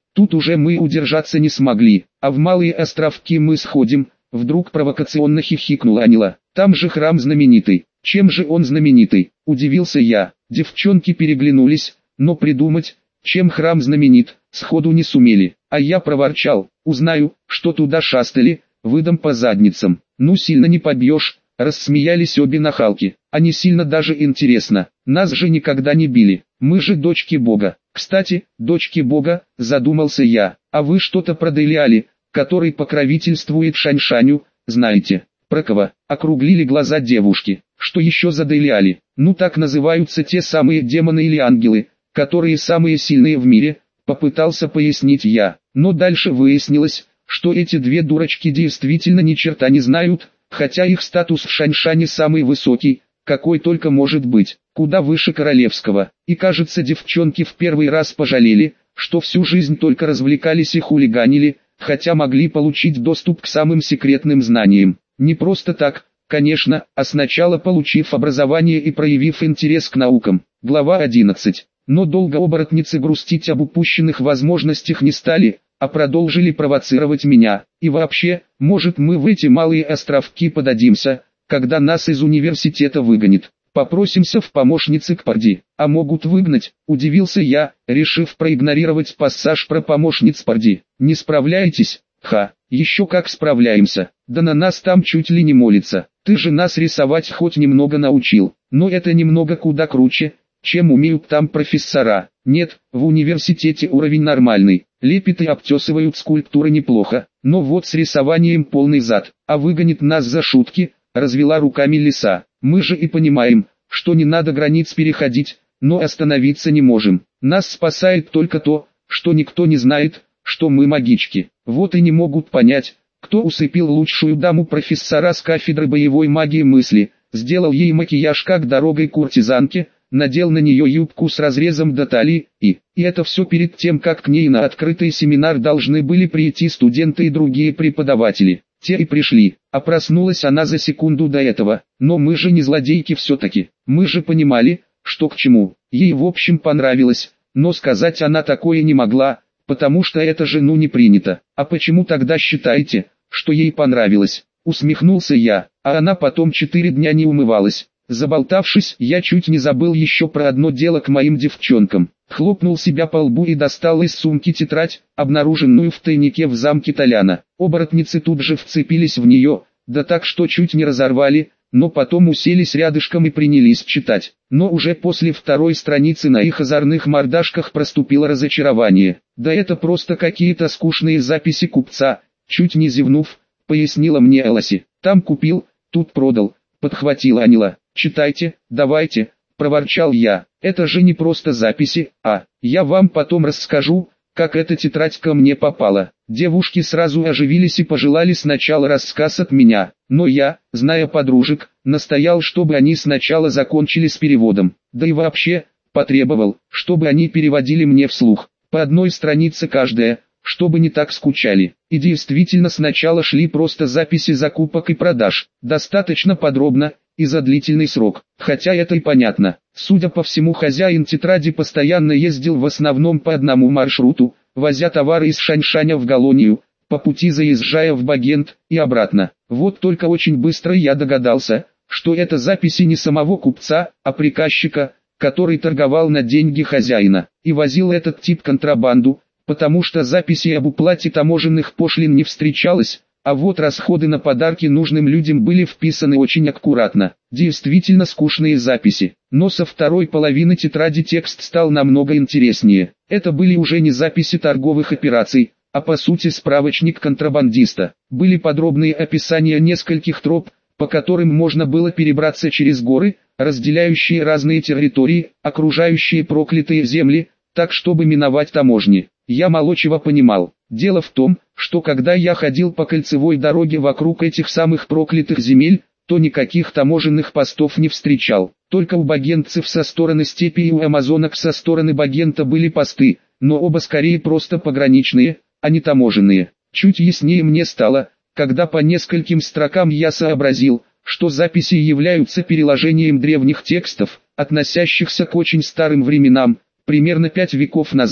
Тут уже мы удержаться не смогли. А в Малые Островки мы сходим, вдруг провокационно хихикнула Анила. Там же храм знаменитый. Чем же он знаменитый? Удивился я. Девчонки переглянулись, но придумать, чем храм знаменит, сходу не сумели. А я проворчал: узнаю, что туда шастали, выдам по задницам. Ну сильно не побьешь. Рассмеялись обе нахалки. А не сильно даже интересно. Нас же никогда не били. Мы же дочки Бога. Кстати, дочки Бога, задумался я. А вы что-то про Делиали, который покровительствует Шаньшаню, знаете? Про кого? Округлили глаза девушки. Что еще за Делиали? Ну так называются те самые демоны или ангелы, которые самые сильные в мире, попытался пояснить я. Но дальше выяснилось, что эти две дурочки действительно ни черта не знают, хотя их статус в Шаньшане самый высокий, какой только может быть, куда выше королевского. И кажется, девчонки в первый раз пожалели, что всю жизнь только развлекались и хулиганили, хотя могли получить доступ к самым секретным знаниям. Не просто так, конечно, а сначала получив образование и проявив интерес к наукам. Глава одиннадцать. Но долго оборотницы грустить об упущенных возможностях не стали, а продолжили провоцировать меня. И вообще, может, мы в эти Малые Островки подадимся, когда нас из университета выгонят. Попросимся в помощницы к Парди. А могут выгнать, удивился я, решив проигнорировать пассаж про помощниц Парди. Не справляетесь? Ха, еще как справляемся. Да на нас там чуть ли не молится. Ты же нас рисовать хоть немного научил. Но это немного куда круче, чем умеют там профессора. Нет, в университете уровень нормальный. Лепят и обтесывают скульптуры неплохо. Но вот с рисованием полный зад. А выгонит нас за шутки, развела руками Лиса. Мы же и понимаем, что не надо границ переходить, но остановиться не можем. Нас спасает только то, что никто не знает, что мы магички. Вот и не могут понять, кто усыпил лучшую даму профессора с кафедры боевой магии мысли, сделал ей макияж как дорогой куртизанке, надел на нее юбку с разрезом до талии, и... И это все перед тем, как к ней на открытый семинар должны были прийти студенты и другие преподаватели. Те и пришли, а проснулась она за секунду до этого. Но мы же не злодейки все-таки. Мы же понимали, что к чему. Ей в общем понравилось, но сказать она такое не могла, потому что это же ну не принято. А почему тогда считаете, что ей понравилось? Усмехнулся я, а она потом четыре дня не умывалась. Заболтавшись, я чуть не забыл еще про одно дело к моим девчонкам. Хлопнул себя по лбу и достал из сумки тетрадь, обнаруженную в тайнике в замке Толяна. Оборотницы тут же вцепились в нее, да так что чуть не разорвали, но потом уселись рядышком и принялись читать. Но уже после второй страницы на их озорных мордашках проступило разочарование. Да это просто какие-то скучные записи купца, чуть не зевнув, пояснила мне Элоси. Там купил, тут продал, подхватила Анила. «Читайте, давайте», — проворчал я. «Это же не просто записи, а, я вам потом расскажу, как эта тетрадь ко мне попала». Девушки сразу оживились и пожелали сначала рассказ от меня, но я, зная подружек, настоял, чтобы они сначала закончили с переводом. Да и вообще, потребовал, чтобы они переводили мне вслух, по одной странице каждая, чтобы не так скучали. И действительно сначала шли просто записи закупок и продаж, достаточно подробно, и за длительный срок, хотя это и понятно. Судя по всему, хозяин тетради постоянно ездил в основном по одному маршруту, возя товары из Шаньшаня в Галонию, по пути заезжая в Багент и обратно. Вот только очень быстро я догадался, что это записи не самого купца, а приказчика, который торговал на деньги хозяина, и возил этот тип контрабанду, потому что записи об уплате таможенных пошлин не встречалось. А вот расходы на подарки нужным людям были вписаны очень аккуратно. Действительно скучные записи. Но со второй половины тетради текст стал намного интереснее. Это были уже не записи торговых операций, а по сути справочник контрабандиста. Были подробные описания нескольких троп, по которым можно было перебраться через горы, разделяющие разные территории, окружающие проклятые земли, так чтобы миновать таможни. Я мало чего понимал. Дело в том, что когда я ходил по кольцевой дороге вокруг этих самых проклятых земель, то никаких таможенных постов не встречал. Только у багентцев со стороны степи и у амазонок со стороны багента были посты, но оба скорее просто пограничные, а не таможенные. Чуть яснее мне стало, когда по нескольким строкам я сообразил, что записи являются переложением древних текстов, относящихся к очень старым временам, примерно пять веков назад,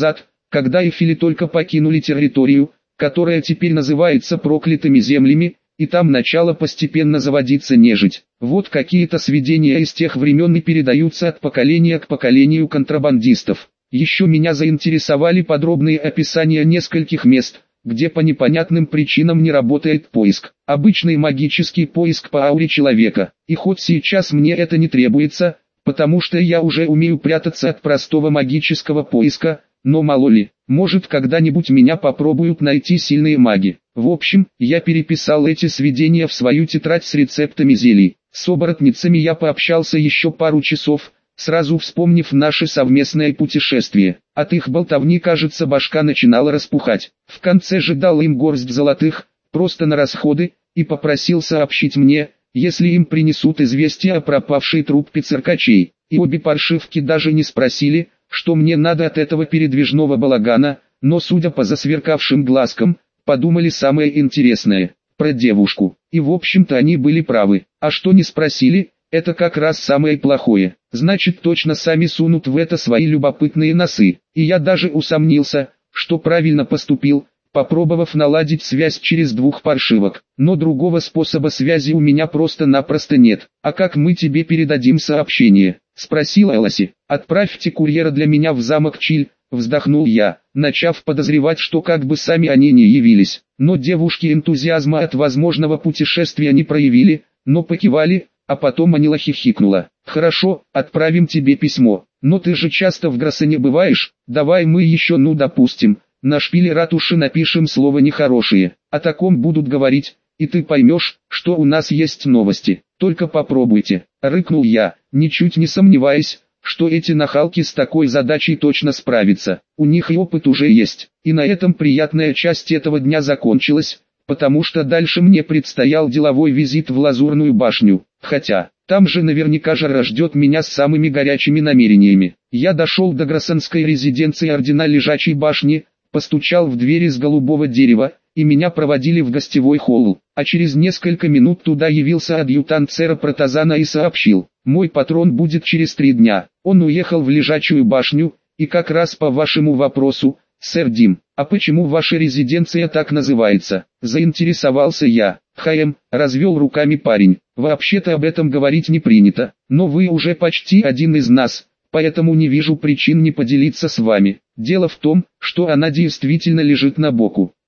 когда Эфили только покинули территорию, которая теперь называется проклятыми землями, и там начала постепенно заводиться нежить. Вот какие-то сведения из тех времен и передаются от поколения к поколению контрабандистов. Еще меня заинтересовали подробные описания нескольких мест, где по непонятным причинам не работает поиск. Обычный магический поиск по ауре человека. И хоть сейчас мне это не требуется, потому что я уже умею прятаться от простого магического поиска, но мало ли, может когда-нибудь меня попробуют найти сильные маги. В общем, я переписал эти сведения в свою тетрадь с рецептами зелий. С оборотницами я пообщался еще пару часов, сразу вспомнив наше совместное путешествие. От их болтовни, кажется, башка начинала распухать. В конце же дал им горсть золотых, просто на расходы, и попросил сообщить мне, если им принесут известие о пропавшей труппе циркачей. И обе паршивки даже не спросили, что мне надо от этого передвижного балагана, но судя по засверкавшим глазкам, подумали самое интересное, про девушку. И в общем-то они были правы. А что не спросили, это как раз самое плохое. Значит, точно сами сунут в это свои любопытные носы. И я даже усомнился, что правильно поступил, попробовав наладить связь через двух паршивок. Но другого способа связи у меня просто-напросто нет. А как мы тебе передадим сообщение? Спросила Элоси. Отправьте курьера для меня в замок Чиль, вздохнул я, начав подозревать, что как бы сами они не явились. Но девушки энтузиазма от возможного путешествия не проявили, но покивали, а потом Анила хихикнула. Хорошо, отправим тебе письмо. Но ты же часто в Гроссене бываешь, давай мы еще, ну допустим, на шпиле ратуши напишем слово нехорошее. О таком будут говорить, и ты поймешь, что у нас есть новости. Только попробуйте, рыкнул я, ничуть не сомневаясь, что эти нахалки с такой задачей точно справятся. У них и опыт уже есть. И на этом приятная часть этого дня закончилась, потому что дальше мне предстоял деловой визит в Лазурную башню. Хотя, там же наверняка Жара ждет меня с самыми горячими намерениями. Я дошел до Гроссенской резиденции Ордена Лежачей башни, постучал в дверь из голубого дерева, и меня проводили в гостевой холл. А через несколько минут туда явился адъютант сэра Протазана и сообщил: мой патрон будет через три дня. Он уехал в Лежачую башню, и как раз по вашему вопросу, сэр Дим. А почему ваша резиденция так называется? Заинтересовался я. Хаем, развел руками парень. Вообще-то об этом говорить не принято, но вы уже почти один из нас, поэтому не вижу причин не поделиться с вами. Дело в том, что она действительно лежит на боку.